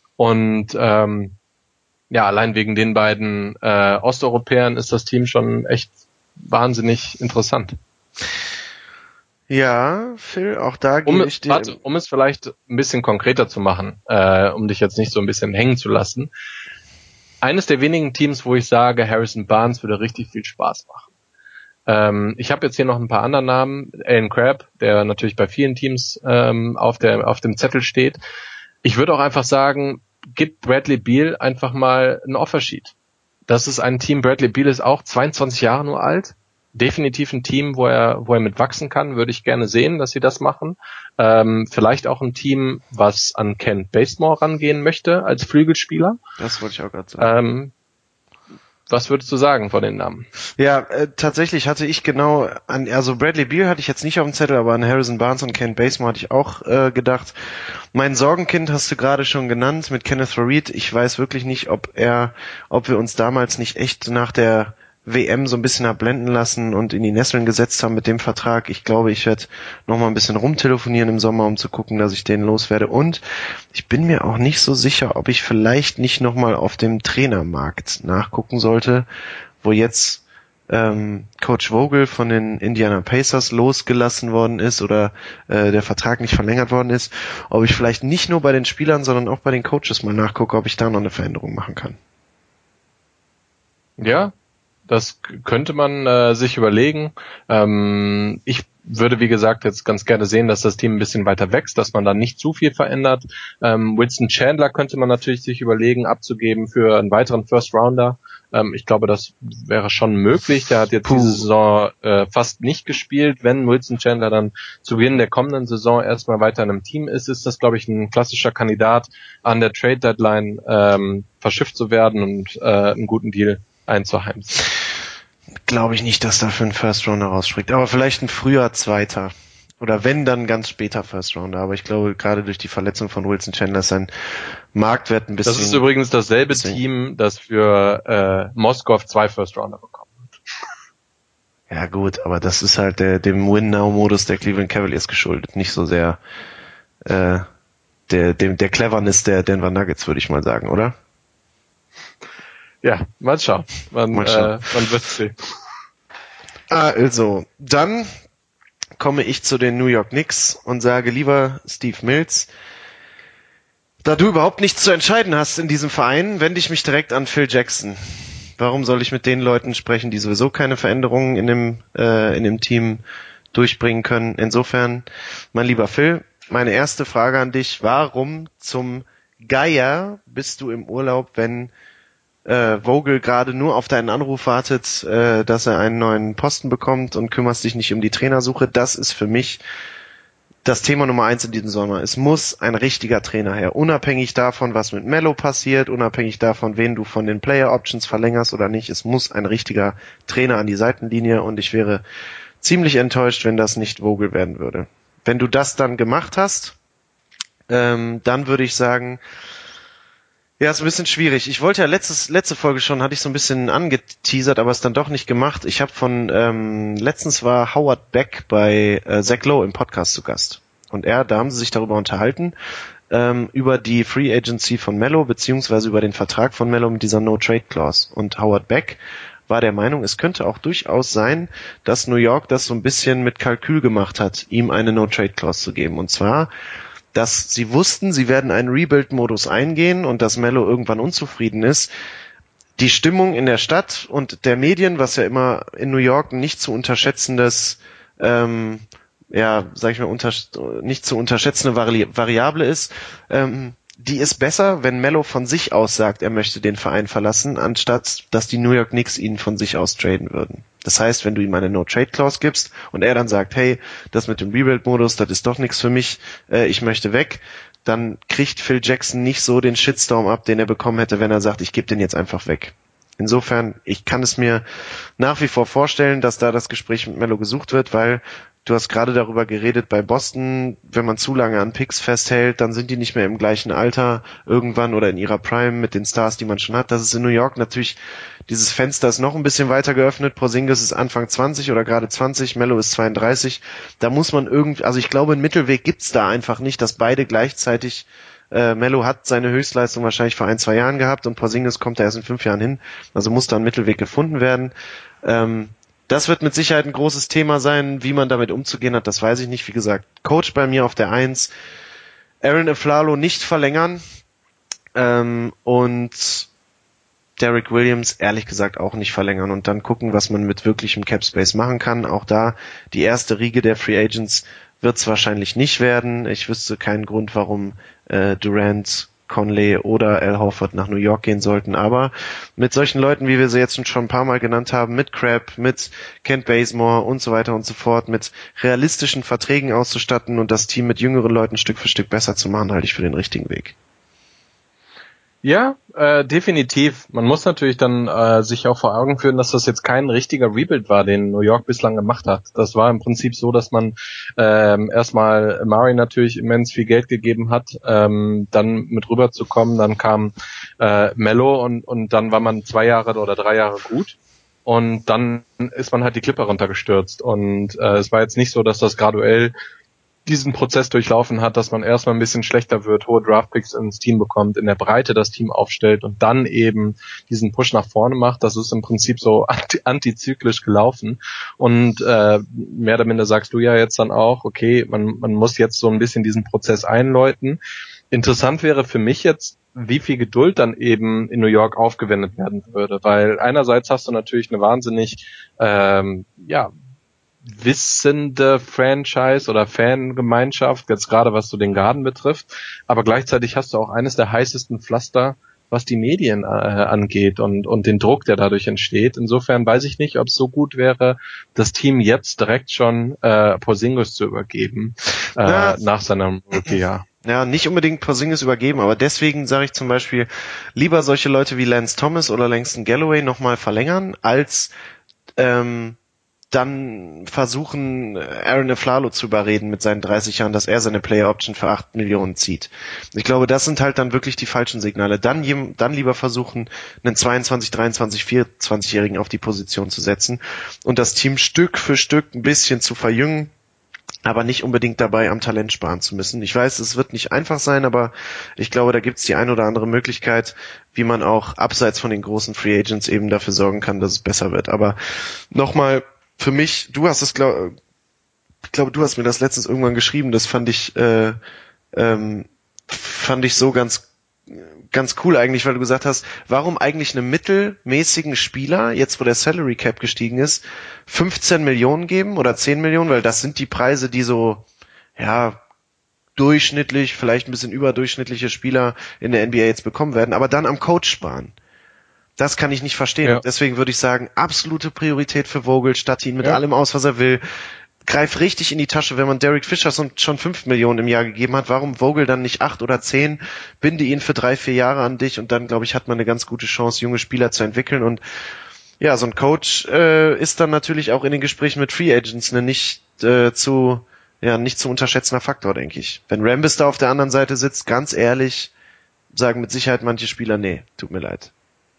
Und ähm, ja, allein wegen den beiden äh, Osteuropäern ist das Team schon echt wahnsinnig interessant. Ja, Phil, auch da um, gehe ich dir... Warte, um es vielleicht ein bisschen konkreter zu machen, äh, um dich jetzt nicht so ein bisschen hängen zu lassen. Eines der wenigen Teams, wo ich sage, Harrison Barnes würde richtig viel Spaß machen. Ähm, ich habe jetzt hier noch ein paar andere Namen. Alan Crabb, der natürlich bei vielen Teams ähm, auf der auf dem Zettel steht. Ich würde auch einfach sagen, gib Bradley Beal einfach mal ein Offersheet. Das ist ein Team, Bradley Beal ist auch zweiundzwanzig Jahre nur alt. Definitiv ein Team, wo er wo er mit wachsen kann, würde ich gerne sehen, dass sie das machen. Ähm, vielleicht auch ein Team, was an Kent Bazemore rangehen möchte als Flügelspieler. Das wollte ich auch gerade sagen. Ähm, Was würdest du sagen von den Namen? Ja, äh, tatsächlich hatte ich genau an, also Bradley Beal hatte ich jetzt nicht auf dem Zettel, aber an Harrison Barnes und Kent Bazemore hatte ich auch äh, gedacht. Mein Sorgenkind hast du gerade schon genannt mit Kenneth Fareed. Ich weiß wirklich nicht, ob er, ob wir uns damals nicht echt nach der W M so ein bisschen abblenden lassen und in die Nesseln gesetzt haben mit dem Vertrag. Ich glaube, ich werde noch mal ein bisschen rumtelefonieren im Sommer, um zu gucken, dass ich den loswerde. Und ich bin mir auch nicht so sicher, ob ich vielleicht nicht noch mal auf dem Trainermarkt nachgucken sollte, wo jetzt ähm, Coach Vogel von den Indiana Pacers losgelassen worden ist oder äh, der Vertrag nicht verlängert worden ist, ob ich vielleicht nicht nur bei den Spielern, sondern auch bei den Coaches mal nachgucke, ob ich da noch eine Veränderung machen kann. Ja, das könnte man äh, sich überlegen. Ähm, ich würde, wie gesagt, jetzt ganz gerne sehen, dass das Team ein bisschen weiter wächst, dass man da nicht zu viel verändert. Ähm, Wilson Chandler könnte man natürlich sich überlegen, abzugeben für einen weiteren First Rounder. Ähm, ich glaube, das wäre schon möglich. Der hat jetzt Puh. diese Saison äh, fast nicht gespielt. Wenn Wilson Chandler dann zu Beginn der kommenden Saison erstmal weiter in einem Team ist, ist das, glaube ich, ein klassischer Kandidat, an der Trade Deadline ähm, verschifft zu werden und äh, einen guten Deal einzuheimsen. Glaube ich nicht, dass da für einen First Rounder rausspringt. Aber vielleicht ein früher Zweiter. Oder wenn, dann ganz später First Rounder. Aber ich glaube, gerade durch die Verletzung von Wilson Chandler ist sein Marktwert ein bisschen... Das ist übrigens dasselbe Team, das für äh, Moskov zwei First Rounder bekommen hat. Ja gut, aber das ist halt der, dem Win-Now-Modus der Cleveland Cavaliers geschuldet. Nicht so sehr äh, der, dem, der Cleverness der Denver Nuggets, würde ich mal sagen, oder? Ja, mal schauen. Man, mal schauen. Äh, man wird sehen. Also, dann komme ich zu den New York Knicks und sage, lieber Steve Mills, da du überhaupt nichts zu entscheiden hast in diesem Verein, wende ich mich direkt an Phil Jackson. Warum soll ich mit den Leuten sprechen, die sowieso keine Veränderungen in dem, äh, in dem Team durchbringen können? Insofern, mein lieber Phil, meine erste Frage an dich, warum zum Geier bist du im Urlaub, wenn Äh, Vogel gerade nur auf deinen Anruf wartet, äh, dass er einen neuen Posten bekommt und kümmerst dich nicht um die Trainersuche? Das ist für mich das Thema Nummer eins in diesem Sommer. Es muss ein richtiger Trainer her. Unabhängig davon, was mit Melo passiert, unabhängig davon, wen du von den Player Options verlängerst oder nicht. Es muss ein richtiger Trainer an die Seitenlinie und ich wäre ziemlich enttäuscht, wenn das nicht Vogel werden würde. Wenn du das dann gemacht hast, ähm, dann würde ich sagen, ja, ist ein bisschen schwierig. Ich wollte ja letztes, letzte Folge schon, hatte ich so ein bisschen angeteasert, aber es dann doch nicht gemacht. Ich habe von, ähm, letztens war Howard Beck bei äh, Zach Lowe im Podcast zu Gast. Und er, da haben sie sich darüber unterhalten, ähm, über die Free Agency von Melo, beziehungsweise über den Vertrag von Melo mit dieser No-Trade-Clause. Und Howard Beck war der Meinung, es könnte auch durchaus sein, dass New York das so ein bisschen mit Kalkül gemacht hat, ihm eine No-Trade-Clause zu geben. Und zwar, dass sie wussten, sie werden einen Rebuild-Modus eingehen und dass Melo irgendwann unzufrieden ist. Die Stimmung in der Stadt und der Medien, was ja immer in New York ein nicht zu unterschätzendes, ähm, ja, sag ich mal, unter, nicht zu unterschätzende Vari- Variable ist, ähm, die ist besser, wenn Melo von sich aus sagt, er möchte den Verein verlassen, anstatt dass die New York Knicks ihn von sich aus traden würden. Das heißt, wenn du ihm eine No-Trade-Clause gibst und er dann sagt, hey, das mit dem Rebuild-Modus, das ist doch nichts für mich, äh, ich möchte weg, dann kriegt Phil Jackson nicht so den Shitstorm ab, den er bekommen hätte, wenn er sagt, ich gebe den jetzt einfach weg. Insofern, ich kann es mir nach wie vor vorstellen, dass da das Gespräch mit Melo gesucht wird, weil du hast gerade darüber geredet, bei Boston, wenn man zu lange an Picks festhält, dann sind die nicht mehr im gleichen Alter irgendwann oder in ihrer Prime mit den Stars, die man schon hat. Das ist in New York natürlich, dieses Fenster ist noch ein bisschen weiter geöffnet. Porzingis ist Anfang zwanzig oder gerade zwanzig, Melo ist zweiunddreißig. Da muss man irgendwie, also ich glaube, einen Mittelweg gibt's da einfach nicht, dass beide gleichzeitig, äh, Melo hat seine Höchstleistung wahrscheinlich vor ein, zwei Jahren gehabt und Porzingis kommt da erst in fünf Jahren hin. Also muss da ein Mittelweg gefunden werden. Ähm, Das wird mit Sicherheit ein großes Thema sein, wie man damit umzugehen hat, das weiß ich nicht. Wie gesagt, Coach bei mir auf der Eins, Aaron Afflalo nicht verlängern ähm, und Derrick Williams ehrlich gesagt auch nicht verlängern und dann gucken, was man mit wirklichem Cap Space machen kann. Auch da, die erste Riege der Free Agents wird es wahrscheinlich nicht werden. Ich wüsste keinen Grund, warum äh, Durant, Conley oder Al Horford nach New York gehen sollten, aber mit solchen Leuten, wie wir sie jetzt schon ein paar Mal genannt haben, mit Crabbe, mit Kent Bazemore und so weiter und so fort, mit realistischen Verträgen auszustatten und das Team mit jüngeren Leuten Stück für Stück besser zu machen, halte ich für den richtigen Weg. Ja, äh, definitiv. Man muss natürlich dann äh, sich auch vor Augen führen, dass das jetzt kein richtiger Rebuild war, den New York bislang gemacht hat. Das war im Prinzip so, dass man ähm, erstmal Murray natürlich immens viel Geld gegeben hat, ähm, dann mit rüberzukommen, dann kam äh, Melo und, und dann war man zwei Jahre oder drei Jahre gut. Und dann ist man halt die Klippe runtergestürzt. Und äh, es war jetzt nicht so, dass das graduell diesen Prozess durchlaufen hat, dass man erstmal ein bisschen schlechter wird, hohe Draftpicks ins Team bekommt, in der Breite das Team aufstellt und dann eben diesen Push nach vorne macht. Das ist im Prinzip so anti- antizyklisch gelaufen. Und äh, mehr oder minder sagst du ja jetzt dann auch, okay, man, man muss jetzt so ein bisschen diesen Prozess einläuten. Interessant wäre für mich jetzt, wie viel Geduld dann eben in New York aufgewendet werden würde, weil einerseits hast du natürlich eine wahnsinnig ähm, ja wissende Franchise oder Fangemeinschaft, jetzt gerade was so den Garden betrifft, aber gleichzeitig hast du auch eines der heißesten Pflaster, was die Medien äh, angeht und und den Druck, der dadurch entsteht. Insofern weiß ich nicht, ob es so gut wäre, das Team jetzt direkt schon äh, Porzingis zu übergeben äh, ja. nach seinem Rookie-Jahr. Ja, nicht unbedingt Porzingis übergeben, aber deswegen sage ich zum Beispiel, lieber solche Leute wie Lance Thomas oder Langston Galloway nochmal verlängern, als ähm, dann versuchen, Aaron Aflalo zu überreden mit seinen dreißig Jahren, dass er seine Player Option für acht Millionen zieht. Ich glaube, das sind halt dann wirklich die falschen Signale. Dann, dann lieber versuchen, einen zweiundzwanzig, dreiundzwanzig, vierundzwanzigjährigen auf die Position zu setzen und das Team Stück für Stück ein bisschen zu verjüngen, aber nicht unbedingt dabei am Talent sparen zu müssen. Ich weiß, es wird nicht einfach sein, aber ich glaube, da gibt es die ein oder andere Möglichkeit, wie man auch abseits von den großen Free Agents eben dafür sorgen kann, dass es besser wird. Aber nochmal, für mich, du hast es, glaube ich glaube, du hast mir das letztens irgendwann geschrieben, das fand ich äh, ähm, fand ich so ganz ganz cool eigentlich, weil du gesagt hast, warum eigentlich einem mittelmäßigen Spieler, jetzt wo der Salary Cap gestiegen ist, fünfzehn Millionen geben oder zehn Millionen, weil das sind die Preise, die so, ja, durchschnittlich, vielleicht ein bisschen überdurchschnittliche Spieler in der N B A jetzt bekommen werden, aber dann am Coach sparen. Das kann ich nicht verstehen. Ja. Deswegen würde ich sagen, absolute Priorität für Vogel, statt ihn mit ja. allem aus, was er will. Greif richtig in die Tasche, wenn man Derek Fisher schon fünf Millionen im Jahr gegeben hat. Warum Vogel dann nicht acht oder zehn? Binde ihn für drei, vier Jahre an dich und dann, glaube ich, hat man eine ganz gute Chance, junge Spieler zu entwickeln. Und ja, so ein Coach äh, ist dann natürlich auch in den Gesprächen mit Free Agents eine nicht äh, zu ja nicht zu unterschätzender Faktor, denke ich. Wenn Rambis da auf der anderen Seite sitzt, ganz ehrlich, sagen mit Sicherheit manche Spieler, nee, tut mir leid.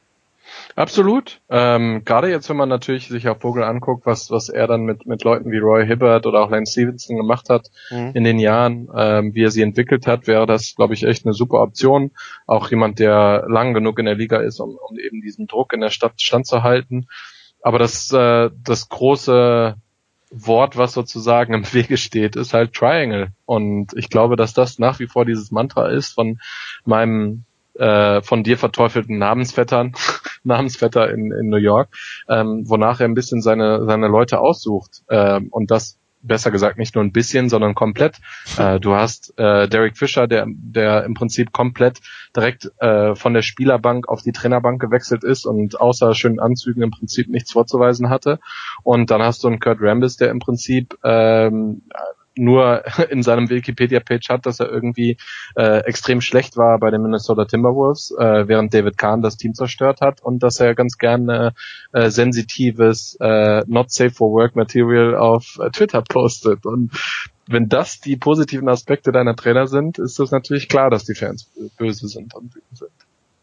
Absolut. Ähm, gerade jetzt, wenn man natürlich sich auch Vogel anguckt, was was er dann mit mit Leuten wie Roy Hibbert oder auch Lance Stevenson gemacht hat mhm. in den Jahren, ähm, wie er sie entwickelt hat, wäre das, glaube ich, echt eine super Option. Auch jemand, der lang genug in der Liga ist, um, um eben diesen Druck in der Stadt standzuhalten. Aber das äh, das große Wort, was sozusagen im Wege steht, ist halt Triangle. Und ich glaube, dass das nach wie vor dieses Mantra ist von meinem äh, von dir verteufelten Namensvettern, Namensvetter in, in New York, ähm, wonach er ein bisschen seine seine Leute aussucht. Ähm, und das besser gesagt nicht nur ein bisschen, sondern komplett. Äh, du hast äh, Derek Fisher, der der im Prinzip komplett direkt äh, von der Spielerbank auf die Trainerbank gewechselt ist und außer schönen Anzügen im Prinzip nichts vorzuweisen hatte. Und dann hast du einen Kurt Rambis, der im Prinzip ähm, nur in seinem Wikipedia-Page hat, dass er irgendwie äh, extrem schlecht war bei den Minnesota Timberwolves, äh, während David Kahn das Team zerstört hat und dass er ganz gerne äh, sensitives äh, Not Safe for Work Material auf äh, Twitter postet. Und wenn das die positiven Aspekte deiner Trainer sind, ist es natürlich klar, dass die Fans böse sind und wütend sind.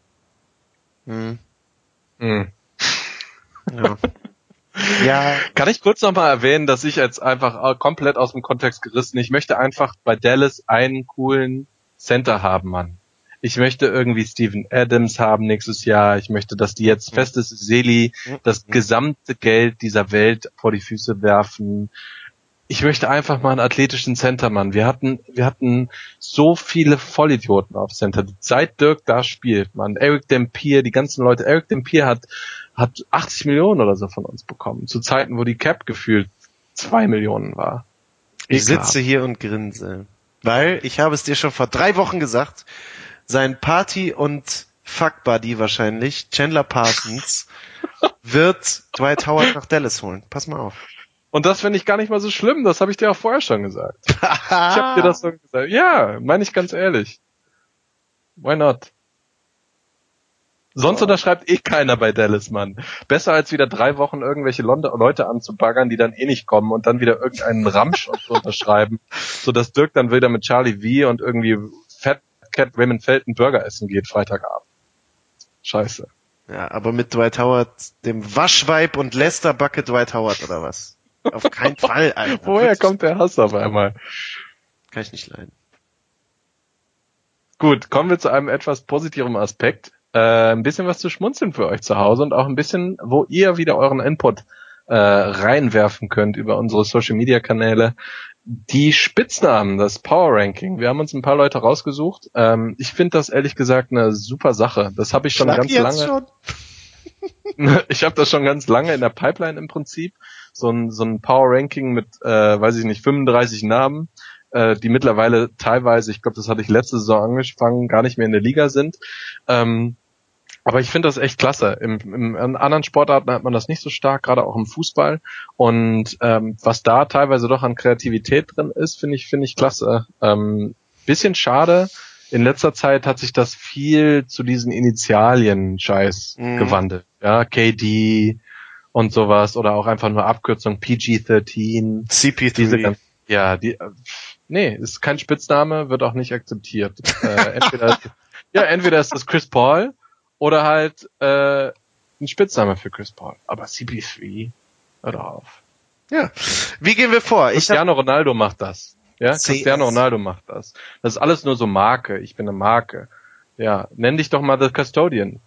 Hm. Hm. Ja. Ja. Kann ich kurz nochmal erwähnen, dass ich jetzt einfach komplett aus dem Kontext gerissen, ich möchte einfach bei Dallas einen coolen Center haben, Mann. Ich möchte irgendwie Steven Adams haben nächstes Jahr. Ich möchte, dass die jetzt festes Seli das gesamte Geld dieser Welt vor die Füße werfen. Ich möchte einfach mal einen athletischen Center, Mann. Wir hatten, wir hatten so viele Vollidioten auf Center. Seit Dirk da spielt, Mann. Eric Dampier, die ganzen Leute. Eric Dampier hat, hat achtzig Millionen oder so von uns bekommen. Zu Zeiten, wo die Cap gefühlt zwei Millionen war. Ich sitze hier und grinse. Weil, ich habe es dir schon vor drei Wochen gesagt, sein Party- und Fuck-Buddy wahrscheinlich, Chandler Parsons, wird Dwight Howard nach Dallas holen. Pass mal auf. Und das finde ich gar nicht mal so schlimm, das habe ich dir auch vorher schon gesagt. Ich habe dir das so gesagt. Ja, meine ich ganz ehrlich. Why not? Sonst oh. unterschreibt eh keiner bei Dallas, Mann. Besser als wieder drei Wochen irgendwelche Leute anzubaggern, die dann eh nicht kommen und dann wieder irgendeinen Ramsch unterschreiben, sodass Dirk dann wieder mit Charlie V und irgendwie Fat Cat Raymond Felton Burger essen geht Freitagabend. Scheiße. Ja, aber mit Dwight Howard, dem Waschweib und Lester-Backe Dwight Howard oder was? Auf keinen Fall, Alter. Woher kommt der Hass auf einmal? Kann ich nicht leiden. Gut, kommen wir zu einem etwas positiveren Aspekt. Äh, ein bisschen was zu schmunzeln für euch zu Hause und auch ein bisschen, wo ihr wieder euren Input äh, reinwerfen könnt über unsere Social-Media-Kanäle. Die Spitznamen, das Power-Ranking. Wir haben uns ein paar Leute rausgesucht. Ähm, ich finde das ehrlich gesagt eine super Sache. Das habe ich schon Schlag ganz jetzt lange. Schon? Ich habe das schon ganz lange in der Pipeline im Prinzip. So ein, so ein Power-Ranking mit, äh, weiß ich nicht, fünfunddreißig Namen, äh, die mittlerweile teilweise, ich glaube, das hatte ich letzte Saison angefangen, gar nicht mehr in der Liga sind. Ähm, aber ich finde das echt klasse. Im, im, in anderen Sportarten hat man das nicht so stark, gerade auch im Fußball. Und ähm, was da teilweise doch an Kreativität drin ist, finde ich, finde ich klasse. Ähm, bisschen schade. In letzter Zeit hat sich das viel zu diesen Initialien-Scheiß mhm. gewandelt. Ja, K D und sowas oder auch einfach nur Abkürzung P G dreizehn. C P drei. Diese, ja, die, nee, ist kein Spitzname, wird auch nicht akzeptiert. äh, entweder, ja, entweder ist das Chris Paul oder halt äh, ein Spitzname für Chris Paul. Aber C P drei, hör doch auf. Ja. Wie gehen wir vor? Cristiano ich Ronaldo macht das. Ja, C S. Cristiano Ronaldo macht das. Das ist alles nur so Marke. Ich bin eine Marke. Ja, nenn dich doch mal The Custodian.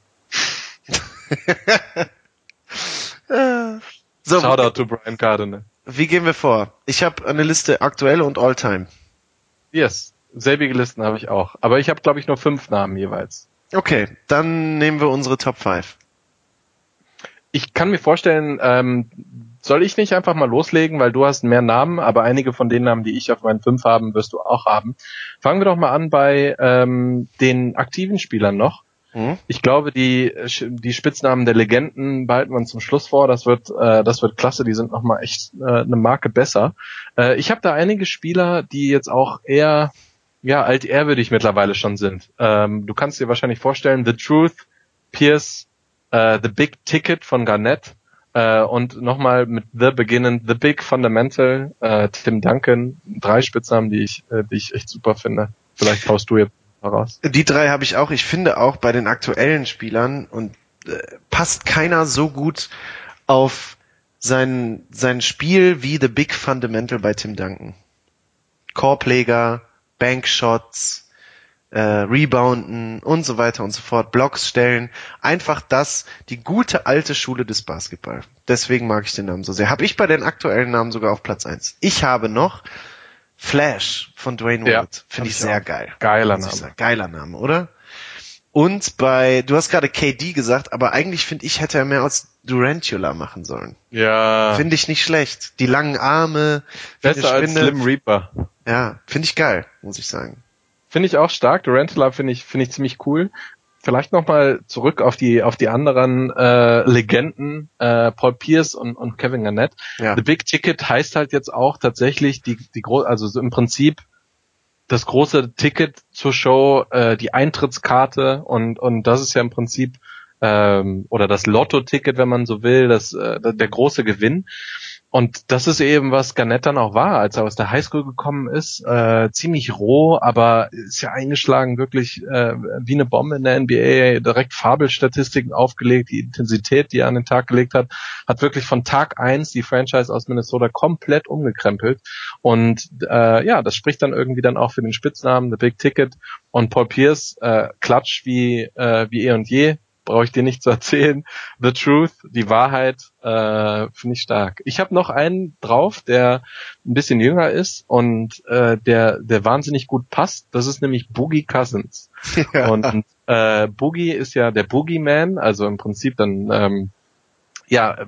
So, Shoutout to Brian Cardinal. Wie gehen wir vor? Ich habe eine Liste aktuell und All-Time. Yes, selbige Listen habe ich auch. Aber ich habe, glaube ich, nur fünf Namen jeweils. Okay, dann nehmen wir unsere Top fünf. Ich kann mir vorstellen, ähm, soll ich nicht einfach mal loslegen, weil du hast mehr Namen, aber einige von den Namen, die ich auf meinen fünf haben, wirst du auch haben. Fangen wir doch mal an bei ähm, den aktiven Spielern noch. Mhm. Ich glaube, die die Spitznamen der Legenden behalten wir uns zum Schluss vor. Das wird äh, das wird klasse. Die sind nochmal echt äh, eine Marke besser. Äh, ich habe da einige Spieler, die jetzt auch eher ja altehrwürdig mittlerweile schon sind. Ähm, du kannst dir wahrscheinlich vorstellen, The Truth, Pierce, äh, The Big Ticket von Garnett äh, und nochmal mit The beginnend, The Big Fundamental, äh, Tim Duncan. Drei Spitznamen, die ich äh, die ich echt super finde. Vielleicht haust du jetzt heraus. Die drei habe ich auch. Ich finde auch bei den aktuellen Spielern und äh, passt keiner so gut auf sein sein Spiel wie The Big Fundamental bei Tim Duncan. Core-Pfleger, Bankshots, äh, Rebounden und so weiter und so fort, Blocks stellen. Einfach das, die gute alte Schule des Basketball. Deswegen mag ich den Namen so sehr. Habe ich bei den aktuellen Namen sogar auf Platz eins. Ich habe noch Flash von Dwayne Wade. Ja, Finde ich sehr auch. geil. Geiler Name. Sagen. Geiler Name, oder? Und bei, du hast gerade K D gesagt, aber eigentlich finde ich, hätte er mehr als Durantula machen sollen. Ja. Finde ich nicht schlecht. Die langen Arme. Besser als finde, Slim Reaper. Ja, finde ich geil, muss ich sagen. Finde ich auch stark. Durantula finde ich, finde ich ziemlich cool. Vielleicht nochmal zurück auf die auf die anderen äh, Legenden, äh, Paul Pierce und, und Kevin Garnett. Ja. The Big Ticket heißt halt jetzt auch tatsächlich die die gro- also so im Prinzip das große Ticket zur Show, äh, die Eintrittskarte und und das ist ja im Prinzip ähm, oder das Lotto-Ticket, wenn man so will, das äh, der große Gewinn. Und das ist eben, was Garnett dann auch war, als er aus der Highschool gekommen ist. Äh, ziemlich roh, aber ist ja eingeschlagen wirklich äh, wie eine Bombe in der N B A. Direkt Fabelstatistiken aufgelegt, die Intensität, die er an den Tag gelegt hat, hat wirklich von Tag eins die Franchise aus Minnesota komplett umgekrempelt. Und äh, ja, das spricht dann irgendwie dann auch für den Spitznamen, The Big Ticket. Und Paul Pierce, äh, Klatsch wie äh, wie eh und je. Brauche ich dir nicht zu erzählen. The Truth, die Wahrheit, äh, finde ich stark. Ich habe noch einen drauf, der ein bisschen jünger ist und äh, der der wahnsinnig gut passt. Das ist nämlich Boogie Cousins. Ja. Und äh, Boogie ist ja der Boogeyman, also im Prinzip dann, ähm, ja,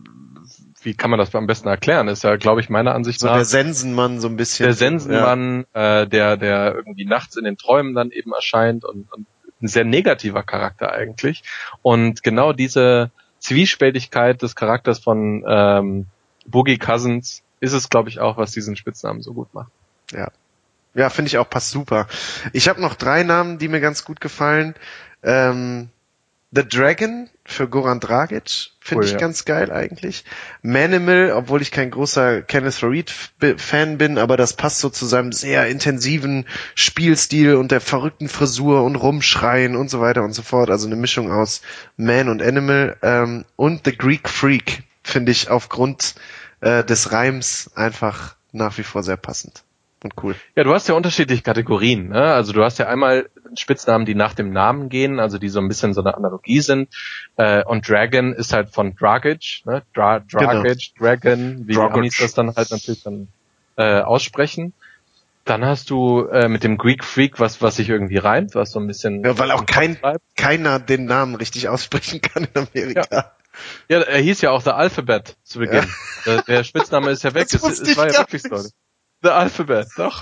wie kann man das am besten erklären? Ist ja, glaube ich, meiner Ansicht so nach... der Sensenmann so ein bisschen. Der Sensenmann, ja. äh, der der irgendwie nachts in den Träumen dann eben erscheint und, und ein sehr negativer Charakter eigentlich. Und genau diese Zwiespältigkeit des Charakters von ähm, Boogie Cousins ist es, glaube ich, auch, was diesen Spitznamen so gut macht. Ja, ja, finde ich auch, passt super. Ich habe noch drei Namen, die mir ganz gut gefallen. Ähm, The Dragon für Goran Dragic finde cool, ich ja. ganz geil eigentlich. Manimal, obwohl ich kein großer Kenneth Faried-Fan bin, aber das passt so zu seinem sehr intensiven Spielstil und der verrückten Frisur und Rumschreien und so weiter und so fort. Also eine Mischung aus Man und Animal. Ähm, und The Greek Freak finde ich aufgrund äh, des Reims einfach nach wie vor sehr passend. und cool. Ja, du hast ja unterschiedliche Kategorien, ne? Also du hast ja einmal Spitznamen, die nach dem Namen gehen, also die so ein bisschen so eine Analogie sind. Äh, und Dragon ist halt von Dragic, ne? Dra- Dragic, genau. Dragon, wie Dragic. die Amis das dann halt natürlich dann äh, aussprechen. Dann hast du äh, mit dem Greek Freak was, was sich irgendwie reimt, was so ein bisschen... Ja, weil auch kein, keiner den Namen richtig aussprechen kann in Amerika. Ja. Ja, er hieß ja auch The Alphabet zu Beginn. Ja. Der, der Spitzname ist ja weg. Es, es war ja wirklich so. The Alphabet, doch.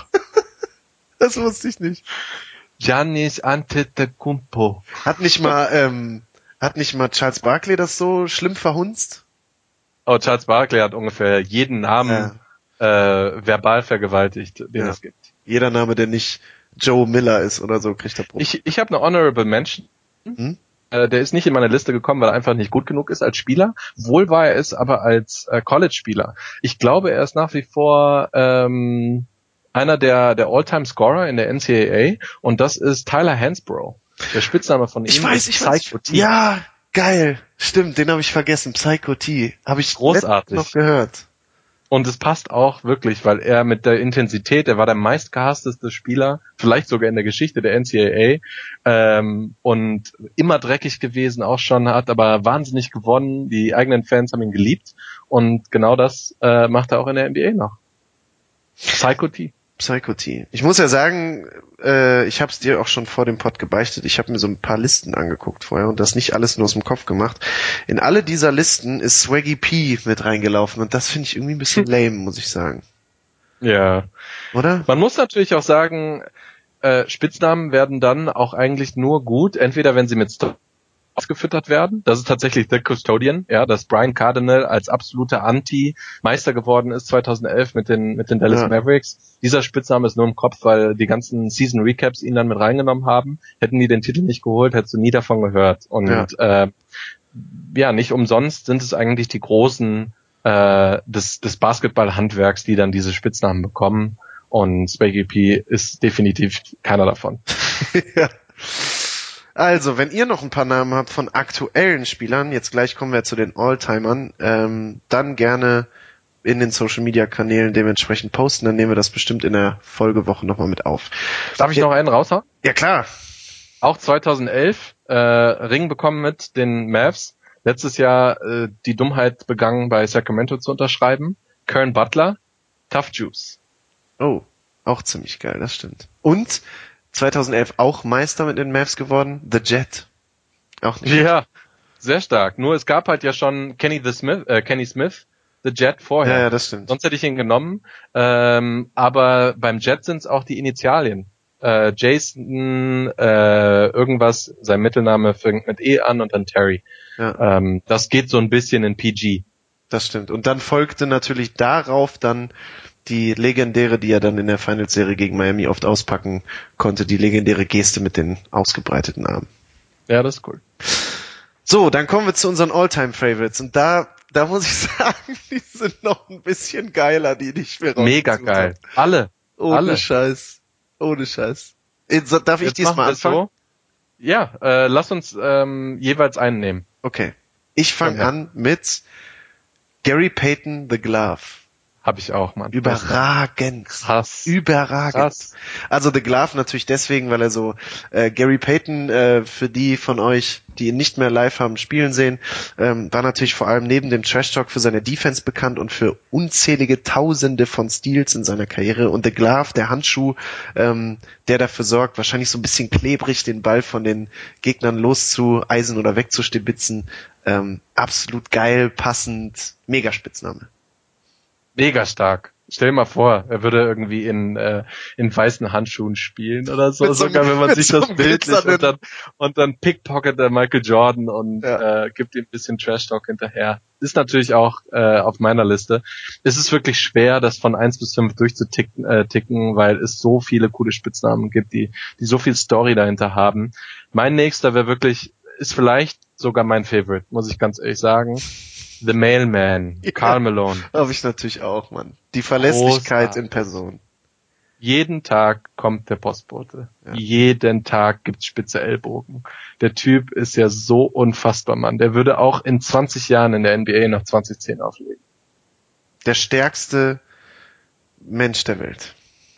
Das wusste ich nicht. Giannis Antetokounmpo. Hat nicht mal, ähm, hat nicht mal Charles Barkley das so schlimm verhunzt? Oh, Charles Barkley hat ungefähr jeden Namen ja. äh, verbal vergewaltigt, den ja. es gibt. Jeder Name, der nicht Joe Miller ist oder so, kriegt er Bruch. Ich, ich habe eine Honorable Mention. Hm? Äh, der ist nicht in meine Liste gekommen, weil er einfach nicht gut genug ist als Spieler. Wohl war er es aber als äh, College-Spieler. Ich glaube, er ist nach wie vor ähm, einer der der All-Time-Scorer in der N C A A und das ist Tyler Hansbrough. Der Spitzname von ihm ich weiß, ist ich Psycho weiß. T. Ja, geil. Stimmt, den habe ich vergessen. Psycho T. Habe ich großartig noch gehört. Und es passt auch wirklich, weil er mit der Intensität, er war der meistgehassteste Spieler, vielleicht sogar in der Geschichte der N C A A, ähm, und immer dreckig gewesen auch schon, hat aber wahnsinnig gewonnen, die eigenen Fans haben ihn geliebt und genau das äh, macht er auch in der N B A noch. Psycho T. Psycho T. Ich muss ja sagen, äh, ich habe es dir auch schon vor dem Pod gebeichtet. Ich habe mir so ein paar Listen angeguckt vorher und das nicht alles nur aus dem Kopf gemacht. In alle dieser Listen ist Swaggy P mit reingelaufen und das finde ich irgendwie ein bisschen lame, muss ich sagen. Ja. Oder? Man muss natürlich auch sagen, äh, Spitznamen werden dann auch eigentlich nur gut, entweder wenn sie mit Sto- ausgefüttert werden. Das ist tatsächlich The Custodian, ja, dass Brian Cardinal als absoluter Anti Meister geworden ist zweitausendelf mit den mit den Dallas ja. Mavericks. Dieser Spitzname ist nur im Kopf, weil die ganzen Season Recaps ihn dann mit reingenommen haben. Hätten die den Titel nicht geholt, hättest du nie davon gehört. Und ja, äh, ja nicht umsonst sind es eigentlich die Großen äh, des des Basketball-Handwerks, die dann diese Spitznamen bekommen. Und Swaggy P ist definitiv keiner davon. Ja. Also, wenn ihr noch ein paar Namen habt von aktuellen Spielern, jetzt gleich kommen wir zu den Alltimern, ähm, dann gerne in den Social-Media-Kanälen dementsprechend posten, dann nehmen wir das bestimmt in der Folgewoche nochmal mit auf. Darf ich ja, noch einen raushauen? Ja, klar. Auch zweitausendelf, äh, Ring bekommen mit den Mavs. Letztes Jahr äh, die Dummheit begangen, bei Sacramento zu unterschreiben. Kern Butler, Tough Juice. Oh, auch ziemlich geil, das stimmt. Und zweitausendelf auch Meister mit den Mavs geworden, The Jet. Auch nicht. Ja, sehr stark. Nur es gab halt ja schon Kenny the Smith, äh, Kenny Smith, The Jet vorher. Ja, ja, das stimmt. Sonst hätte ich ihn genommen. Ähm, aber beim Jet sind es auch die Initialien. Äh, Jason, äh, irgendwas, sein Mittelname fängt mit E an und dann Terry. Ja. Ähm, das geht so ein bisschen in P G. Das stimmt. Und dann folgte natürlich darauf dann die legendäre, die er dann in der Finals-Serie gegen Miami oft auspacken konnte, die legendäre Geste mit den ausgebreiteten Armen. Ja, das ist cool. So, dann kommen wir zu unseren All-Time-Favorites. Und da, da muss ich sagen, die sind noch ein bisschen geiler, die nicht mehr rausgesucht Mega geil. Haben. Alle. Ohne Alle. Scheiß. Ohne Scheiß. Darf ich Jetzt diesmal anfangen? So? Ja, äh, lass uns ähm, jeweils einen nehmen. Okay. Ich fange ja. an mit Gary Payton, The Glove. Hab ich auch, Mann. Überragend. Krass. Überragend. Krass. Also The Glove natürlich deswegen, weil er so äh, Gary Payton, äh, für die von euch, die ihn nicht mehr live haben spielen sehen, ähm, war natürlich vor allem neben dem Trash Talk für seine Defense bekannt und für unzählige Tausende von Steals in seiner Karriere. Und The Glove, der Handschuh, ähm, der dafür sorgt, wahrscheinlich so ein bisschen klebrig den Ball von den Gegnern loszueisen oder wegzustibitzen. Ähm, absolut geil, passend, mega Spitzname. Mega stark. Stell dir mal vor, er würde irgendwie in äh, in weißen Handschuhen spielen oder so, so sogar wenn man sich so das bildlich und dann und dann pickpocket der Michael Jordan und ja. äh, gibt ihm ein bisschen Trash-Talk hinterher. Ist natürlich auch äh, auf meiner Liste. Es ist wirklich schwer, das von eins bis fünf durchzuticken, äh, ticken, weil es so viele coole Spitznamen gibt, die die so viel Story dahinter haben. Mein nächster wäre wirklich, ist vielleicht sogar mein Favorite, muss ich ganz ehrlich sagen. The Mailman, ja, Karl Malone. Habe ich natürlich auch, Mann. Die Verlässlichkeit Großartig. In Person. Jeden Tag kommt der Postbote. Ja. Jeden Tag gibt's spitze Ellbogen. Der Typ ist ja so unfassbar, Mann. Der würde auch in zwanzig Jahren in der N B A nach zwanzig zehn auflegen. Der stärkste Mensch der Welt.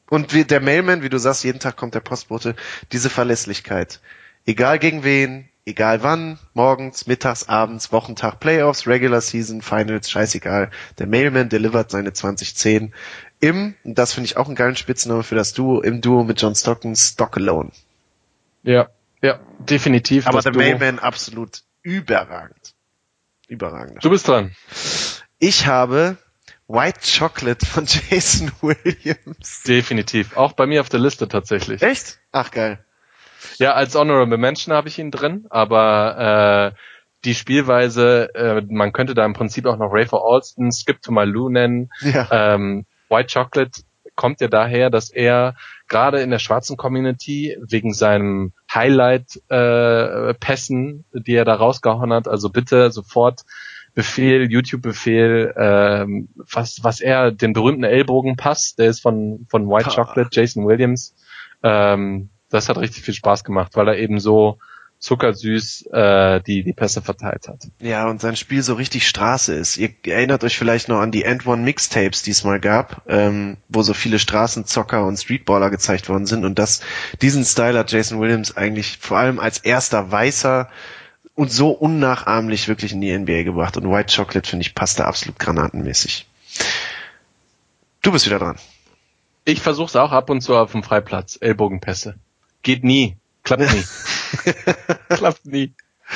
Und wie der Mailman, wie du sagst, jeden Tag kommt der Postbote, diese Verlässlichkeit. Egal gegen wen, egal wann, morgens, mittags, abends, Wochentag, Playoffs, Regular Season, Finals, scheißegal. Der Mailman delivert seine zwanzig zehn im, und das finde ich auch einen geilen Spitznamen für das Duo, im Duo mit John Stockton, Stock Alone. Ja, ja, definitiv. Aber der Duo. Mailman absolut überragend. Überragend. Du bist dran. Ich habe White Chocolate von Jason Williams. Definitiv. Auch bei mir auf der Liste tatsächlich. Echt? Ach, geil. Ja, als Honorable Mention habe ich ihn drin, aber äh, die Spielweise, äh, man könnte da im Prinzip auch noch Rafer Alston, Skip to My Lou nennen. Ja. Ähm, White Chocolate kommt ja daher, dass er gerade in der schwarzen Community wegen seinem Highlight-Pässen, äh, die er da rausgehauen hat, also bitte sofort Befehl, YouTube-Befehl, ähm, was was er, den berühmten Ellbogenpass, der ist von von White Chocolate, Jason Williams, ähm, das hat richtig viel Spaß gemacht, weil er eben so zuckersüß äh, die die Pässe verteilt hat. Ja, und sein Spiel so richtig Straße ist. Ihr erinnert euch vielleicht noch an die And One Mixtapes, die es mal gab, ähm, wo so viele Straßenzocker und Streetballer gezeigt worden sind. Und das, diesen Style hat Jason Williams eigentlich vor allem als erster Weißer und so unnachahmlich wirklich in die N B A gebracht. Und White Chocolate, finde ich, passt da absolut granatenmäßig. Du bist wieder dran. Ich versuch's auch ab und zu auf dem Freiplatz. Ellbogenpässe. Geht nie. Klappt nie. Klappt nie.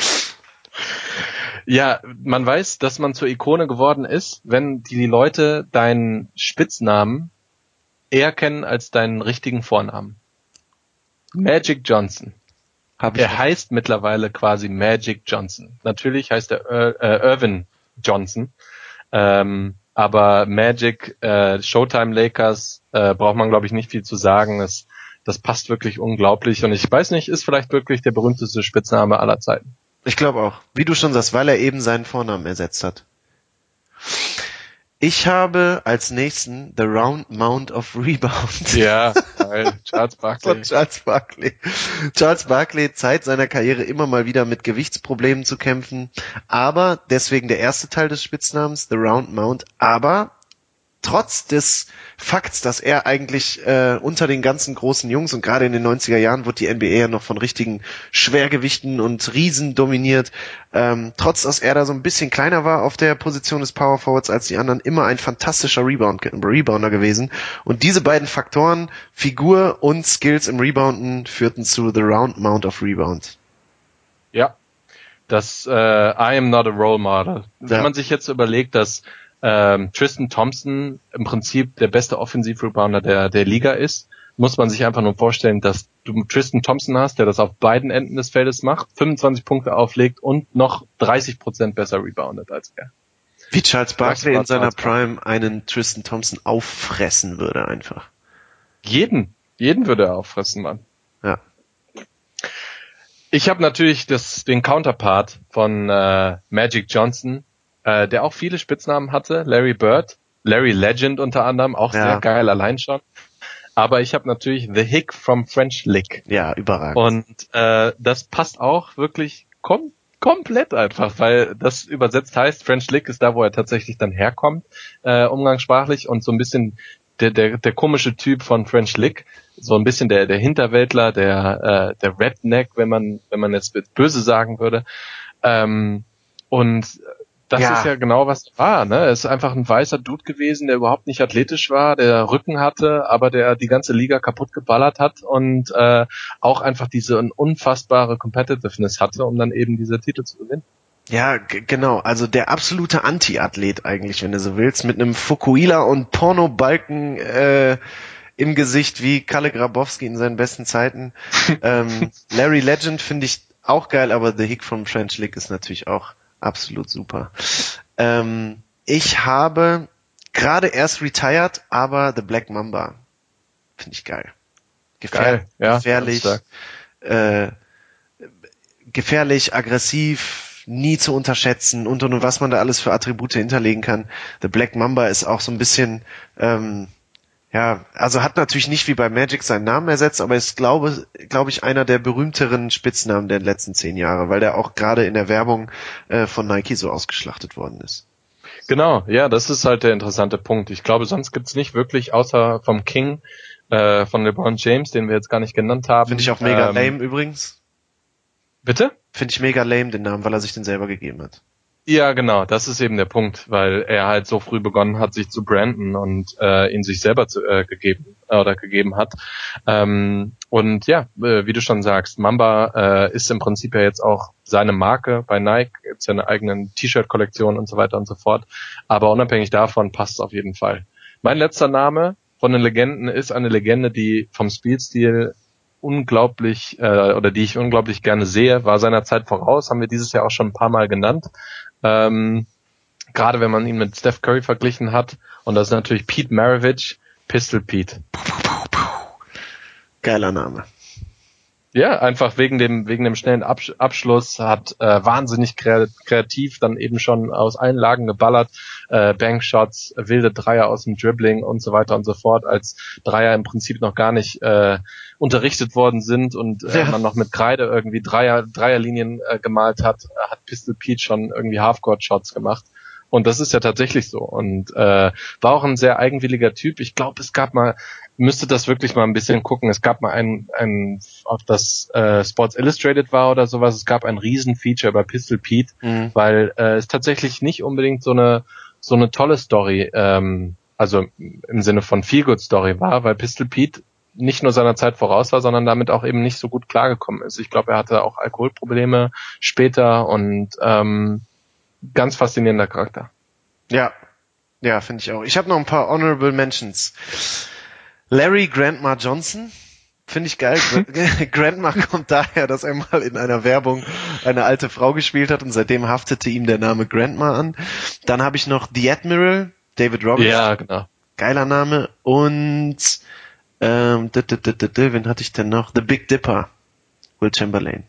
Ja, man weiß, dass man zur Ikone geworden ist, wenn die Leute deinen Spitznamen eher kennen als deinen richtigen Vornamen. Magic Johnson. Hab ich Er heißt mittlerweile quasi Magic Johnson. Natürlich heißt er Ir- äh, Irvin Johnson. Ähm, aber Magic, äh, Showtime Lakers, äh, braucht man, glaube ich, nicht viel zu sagen. Das, das passt wirklich unglaublich. Und ich weiß nicht, ist vielleicht wirklich der berühmteste Spitzname aller Zeiten. Ich glaube auch. Wie du schon sagst, weil er eben seinen Vornamen ersetzt hat. Ich habe als nächsten The Round Mound of Rebound. Ja, geil. Charles Barkley. Von Charles Barkley. Charles Barkley Zeit seiner Karriere immer mal wieder mit Gewichtsproblemen zu kämpfen, aber deswegen der erste Teil des Spitznamens, The Round Mound, aber trotz des Fakts, dass er eigentlich äh, unter den ganzen großen Jungs, und gerade in den neunziger Jahren wurde die N B A ja noch von richtigen Schwergewichten und Riesen dominiert, ähm, trotz dass er da so ein bisschen kleiner war auf der Position des Power Forwards als die anderen, immer ein fantastischer Rebound, Rebounder gewesen. Und diese beiden Faktoren, Figur und Skills im Rebounden, führten zu The Round Mound of Rebound. Ja, das äh, I am not a role model. Wenn Ja. man sich jetzt überlegt, dass ähm, Tristan Thompson im Prinzip der beste Offensiv-Rebounder der der Liga ist, muss man sich einfach nur vorstellen, dass du Tristan Thompson hast, der das auf beiden Enden des Feldes macht, fünfundzwanzig Punkte auflegt und noch dreißig Prozent besser reboundet als er. Wie Charles Barkley war in seiner Charles Barkley. Prime einen Tristan Thompson auffressen würde einfach. Jeden, jeden würde er auffressen, Mann. Ja. Ich habe natürlich das, den Counterpart von äh, Magic Johnson, äh, der auch viele Spitznamen hatte, Larry Bird, Larry Legend unter anderem, auch Ja. sehr geil allein schon. Aber ich habe natürlich The Hick from French Lick. Ja, überragend. Und äh, das passt auch wirklich kom- komplett einfach, weil das übersetzt heißt, French Lick ist da, wo er tatsächlich dann herkommt, äh, umgangssprachlich, und so ein bisschen der der der komische Typ von French Lick, so ein bisschen der der Hinterwäldler, der äh, der Redneck, wenn man wenn man jetzt böse sagen würde. Ähm, und das Ja. ist ja genau, was war, ne? Er ist einfach ein weißer Dude gewesen, der überhaupt nicht athletisch war, der Rücken hatte, aber der die ganze Liga kaputt geballert hat und äh, auch einfach diese unfassbare Competitiveness hatte, um dann eben diese Titel zu gewinnen. Ja, g- genau. Also der absolute Anti-Athlet eigentlich, wenn du so willst, mit einem Fukuhila und Pornobalken äh, im Gesicht wie Kalle Grabowski in seinen besten Zeiten. ähm, Larry Legend finde ich auch geil, aber The Hick from French Lick ist natürlich auch absolut super. Ähm, ich habe gerade erst retired, aber The Black Mamba finde ich geil. Gefähr- Geil, ja, gefährlich, ganz äh, gefährlich, aggressiv, nie zu unterschätzen und und und was man da alles für Attribute hinterlegen kann. The Black Mamba ist auch so ein bisschen, ähm, ja, also hat natürlich nicht wie bei Magic seinen Namen ersetzt, aber ist, glaube, glaube ich, einer der berühmteren Spitznamen der letzten zehn Jahre, weil der auch gerade in der Werbung äh, von Nike so ausgeschlachtet worden ist. Genau, ja, das ist halt der interessante Punkt. Ich glaube, sonst gibt's nicht wirklich, außer vom King, äh, von LeBron James, den wir jetzt gar nicht genannt haben. Finde ich auch mega ähm, lame übrigens. Bitte? Finde ich mega lame, den Namen, weil er sich den selber gegeben hat. Ja, genau, das ist eben der Punkt, weil er halt so früh begonnen hat, sich zu branden und äh, ihn sich selber zu, äh, gegeben äh, oder gegeben hat. Ähm, und ja, äh, wie du schon sagst, Mamba äh, ist im Prinzip ja jetzt auch seine Marke bei Nike, jetzt seine eigenen T-Shirt-Kollektion und so weiter und so fort. Aber unabhängig davon passt es auf jeden Fall. Mein letzter Name von den Legenden ist eine Legende, die vom Spielstil unglaublich äh, oder die ich unglaublich gerne sehe, war seiner Zeit voraus, haben wir dieses Jahr auch schon ein paar Mal genannt. Ähm, gerade wenn man ihn mit Steph Curry verglichen hat, und das ist natürlich Pete Maravich, Pistol Pete. Geiler Name. Ja, einfach wegen dem wegen dem schnellen Absch- Abschluss, hat äh, wahnsinnig kre- kreativ dann eben schon aus allen Lagen geballert, äh, Bankshots, wilde Dreier aus dem Dribbling und so weiter und so fort, als Dreier im Prinzip noch gar nicht äh, unterrichtet worden sind und äh, ja. man noch mit Kreide irgendwie Dreier Dreierlinien äh, gemalt hat, hat Pistol Pete schon irgendwie Halfcourt-Shots gemacht. Und das ist ja tatsächlich so. Und äh, war auch ein sehr eigenwilliger Typ. Ich glaube, es gab mal, müsste das wirklich mal ein bisschen gucken. Es gab mal ein, ein ob das äh, Sports Illustrated war oder sowas, es gab ein Riesenfeature über Pistol Pete, mhm. weil äh, es tatsächlich nicht unbedingt so eine so eine tolle Story, ähm, also im Sinne von Feel-Good-Story war, weil Pistol Pete nicht nur seiner Zeit voraus war, sondern damit auch eben nicht so gut klargekommen ist. Ich glaube, er hatte auch Alkoholprobleme später und ähm, ganz faszinierender Charakter. Ja, ja, finde ich auch. Ich habe noch ein paar Honorable Mentions. Larry Grandma Johnson, finde ich geil. Grandma kommt daher, dass er mal in einer Werbung eine alte Frau gespielt hat und seitdem haftete ihm der Name Grandma an. Dann habe ich noch The Admiral, David Roberts. Ja, genau. Geiler Name. Und ähm, d- d- d- d- d- wen hatte ich denn noch? The Big Dipper, Will Chamberlain.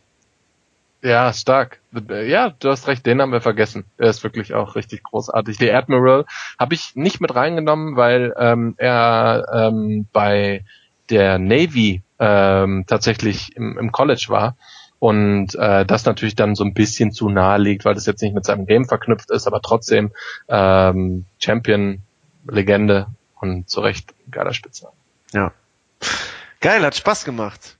Ja, stark. Ja, du hast recht, den haben wir vergessen. Er ist wirklich auch richtig großartig. The Admiral habe ich nicht mit reingenommen, weil ähm, er ähm, bei der Navy ähm, tatsächlich im, im College war und äh, das natürlich dann so ein bisschen zu nahe liegt, weil das jetzt nicht mit seinem Game verknüpft ist, aber trotzdem ähm, Champion, Legende und zu Recht geiler Spitzname. Ja. Geil, hat Spaß gemacht.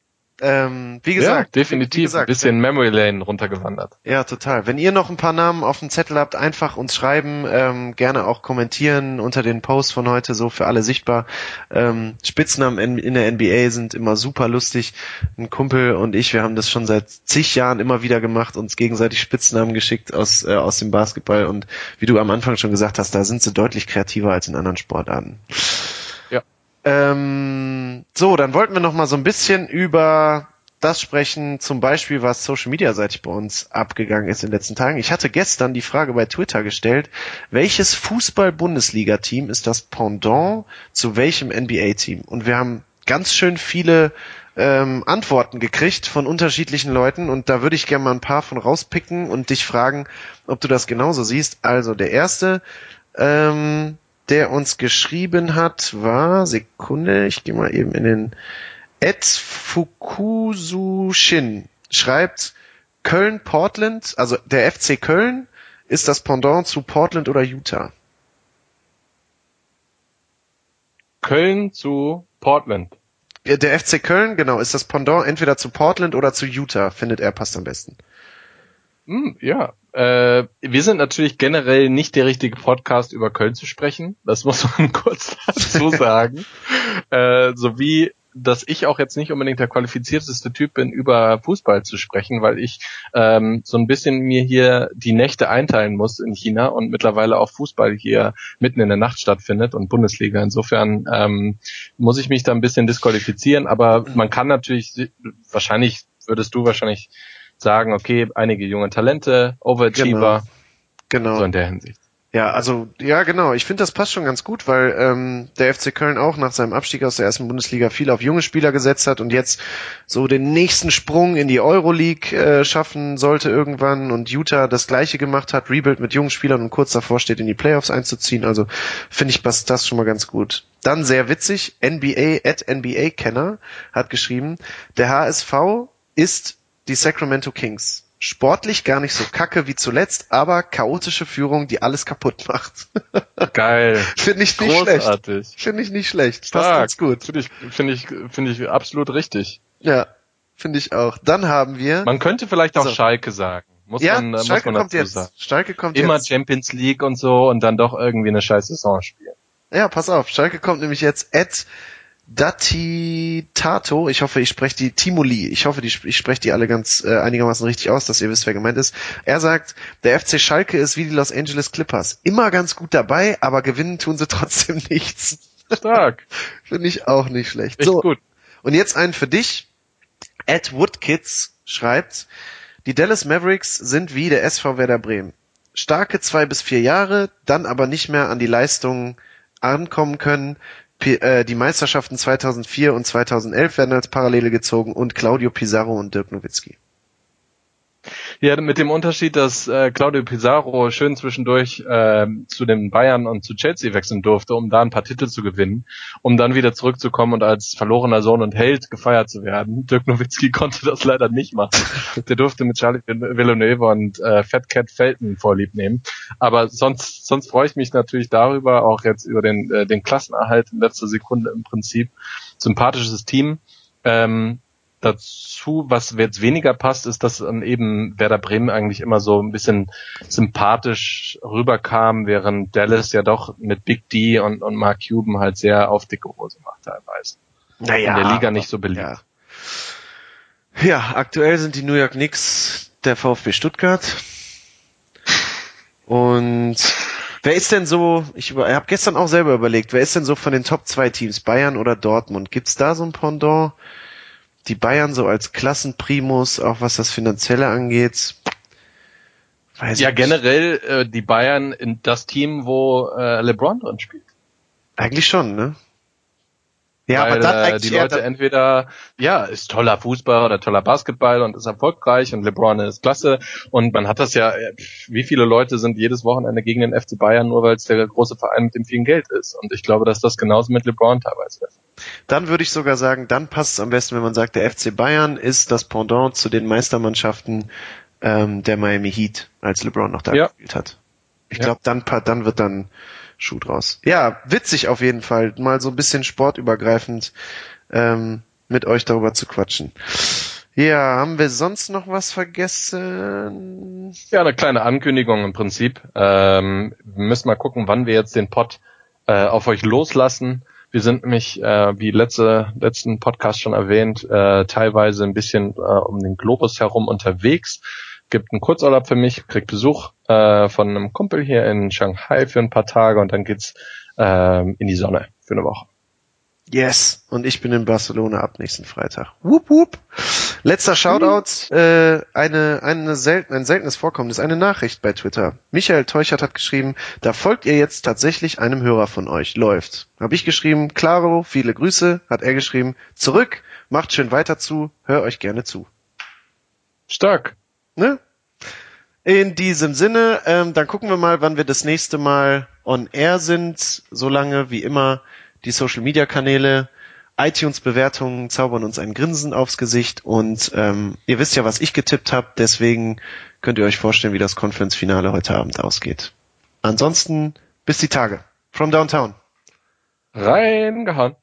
Ähm, wie gesagt, ja, definitiv wie gesagt, ein bisschen Memory Lane runtergewandert. Ja, total. Wenn ihr noch ein paar Namen auf dem Zettel habt, einfach uns schreiben, ähm, gerne auch kommentieren unter den Posts von heute, so für alle sichtbar. Ähm, Spitznamen in, in der N B A sind immer super lustig. Ein Kumpel und ich, wir haben das schon seit zig Jahren immer wieder gemacht, uns gegenseitig Spitznamen geschickt aus äh, aus dem Basketball und wie du am Anfang schon gesagt hast, da sind sie deutlich kreativer als in anderen Sportarten. Ähm, so, dann wollten wir noch mal so ein bisschen über das sprechen, zum Beispiel, was Social-Media-seitig bei uns abgegangen ist in den letzten Tagen. Ich hatte gestern die Frage bei Twitter gestellt, welches Fußball-Bundesliga-Team ist das Pendant zu welchem N B A-Team? Und wir haben ganz schön viele ähm, Antworten gekriegt von unterschiedlichen Leuten und da würde ich gerne mal ein paar von rauspicken und dich fragen, ob du das genauso siehst. Also der erste, ähm, der uns geschrieben hat, war, Sekunde, ich gehe mal eben in den Ed Fukusushin, schreibt Köln-Portland, also der F C Köln ist das Pendant zu Portland oder Utah. Köln zu Portland. Der F C Köln, genau, ist das Pendant entweder zu Portland oder zu Utah, findet er passt am besten. Hm, ja, äh, wir sind natürlich generell nicht der richtige Podcast über Köln zu sprechen. Das muss man kurz dazu sagen. äh, sowie, dass ich auch jetzt nicht unbedingt der qualifizierteste Typ bin, über Fußball zu sprechen, weil ich ähm, so ein bisschen mir hier die Nächte einteilen muss in China und mittlerweile auch Fußball hier mitten in der Nacht stattfindet und Bundesliga. Insofern ähm, muss ich mich da ein bisschen disqualifizieren, aber man kann natürlich, wahrscheinlich würdest du wahrscheinlich sagen, okay, einige junge Talente, Overachiever, genau. genau. So in der Hinsicht. Ja, also, ja genau, ich finde, das passt schon ganz gut, weil ähm, der F C Köln auch nach seinem Abstieg aus der ersten Bundesliga viel auf junge Spieler gesetzt hat und jetzt so den nächsten Sprung in die Euroleague äh, schaffen sollte irgendwann und Utah das Gleiche gemacht hat, Rebuild mit jungen Spielern und kurz davor steht, in die Playoffs einzuziehen, also finde ich, passt das schon mal ganz gut. Dann sehr witzig, N B A at N B A Kenner hat geschrieben, der H S V ist die Sacramento Kings. Sportlich gar nicht so kacke wie zuletzt, aber chaotische Führung, die alles kaputt macht. Geil. Finde ich nicht Großartig. schlecht. Finde ich nicht schlecht. Stark. Passt ganz gut. Finde ich, finde ich, finde ich absolut richtig. Ja, finde ich auch. Dann haben wir... Man könnte vielleicht auch so. Schalke sagen. Muss ja, man, Schalke muss man kommt dazu jetzt. sagen. Schalke kommt Immer jetzt. Champions League und so und dann doch irgendwie eine scheiß Saison spielen. Ja, pass auf. Schalke kommt nämlich jetzt at Datitato, ich hoffe, ich spreche die, Timoli, ich hoffe, die, ich spreche die alle ganz äh, einigermaßen richtig aus, dass ihr wisst, wer gemeint ist. Er sagt, der F C Schalke ist wie die Los Angeles Clippers. Immer ganz gut dabei, aber gewinnen tun sie trotzdem nichts. Stark. Finde ich auch nicht schlecht. Echt so, gut. Und jetzt einen für dich. Ed Woodkids schreibt, die Dallas Mavericks sind wie der S V Werder Bremen. Starke zwei bis vier Jahre, dann aber nicht mehr an die Leistungen ankommen können. Die Meisterschaften zweitausendvier und zweitausendelf werden als Parallele gezogen und Claudio Pizarro und Dirk Nowitzki. Ja, mit dem Unterschied, dass äh, Claudio Pizarro schön zwischendurch äh, zu den Bayern und zu Chelsea wechseln durfte, um da ein paar Titel zu gewinnen, um dann wieder zurückzukommen und als verlorener Sohn und Held gefeiert zu werden. Dirk Nowitzki konnte das leider nicht machen. Der durfte mit Charlie Villeneuve und äh, Fat Cat Felton vorlieb nehmen. Aber sonst sonst freue ich mich natürlich darüber, auch jetzt über den äh, den Klassenerhalt in letzter Sekunde im Prinzip. Sympathisches Team. Ähm, Dazu, was jetzt weniger passt, ist, dass dann eben Werder Bremen eigentlich immer so ein bisschen sympathisch rüberkam, während Dallas ja doch mit Big D und, und Mark Cuban halt sehr auf dicke Hose macht teilweise. Naja, in der Liga nicht so beliebt. Ja. ja, aktuell sind die New York Knicks der VfB Stuttgart. Und wer ist denn so, ich, ich habe gestern auch selber überlegt, wer ist denn so von den Top zwei Teams, Bayern oder Dortmund? Gibt's da so ein Pendant? Die Bayern so als Klassenprimus, auch was das Finanzielle angeht. Weiß ja, ich generell äh, die Bayern in das Team, wo äh, LeBron drin spielt. Eigentlich schon, ne? Ja, Weil, aber dann äh, eigentlich die eher Leute dann, entweder, ja, ist toller Fußball oder toller Basketball und ist erfolgreich und LeBron ist klasse und man hat das ja, wie viele Leute sind jedes Wochenende gegen den F C Bayern, nur weil es der große Verein mit dem vielen Geld ist, und ich glaube, dass das genauso mit LeBron teilweise ist. Dann würde ich sogar sagen, dann passt es am besten, wenn man sagt, der F C Bayern ist das Pendant zu den Meistermannschaften ähm, der Miami Heat, als LeBron noch da ja. gespielt hat. Ich ja. glaube, dann, dann wird dann Schuh draus. Ja, witzig auf jeden Fall, mal so ein bisschen sportübergreifend ähm, mit euch darüber zu quatschen. Ja, haben wir sonst noch was vergessen? Ja, eine kleine Ankündigung im Prinzip. Ähm, wir müssen mal gucken, wann wir jetzt den Pod äh, auf euch loslassen. Wir sind nämlich, äh, wie letzte letzten Podcast schon erwähnt, äh, teilweise ein bisschen äh, um den Globus herum unterwegs. Gibt einen Kurzurlaub für mich, krieg Besuch äh, von einem Kumpel hier in Shanghai für ein paar Tage und dann geht's äh, in die Sonne für eine Woche. Yes, und ich bin in Barcelona ab nächsten Freitag. Wup, wup. Letzter Shoutout, äh, eine, eine selten, ein seltenes Vorkommnis, eine Nachricht bei Twitter. Michael Teuchert hat geschrieben, da folgt ihr jetzt tatsächlich einem Hörer von euch. Läuft. Hab ich geschrieben, klaro, viele Grüße. Hat er geschrieben, zurück, macht schön weiter zu, hör euch gerne zu. Stark. Ne? In diesem Sinne, ähm, dann gucken wir mal, wann wir das nächste Mal on air sind. Solange wie immer die Social-Media-Kanäle, iTunes-Bewertungen zaubern uns ein Grinsen aufs Gesicht und ähm, ihr wisst ja, was ich getippt habe, deswegen könnt ihr euch vorstellen, wie das Conference-Finale heute Abend ausgeht. Ansonsten bis die Tage. From Downtown. Reingehauen.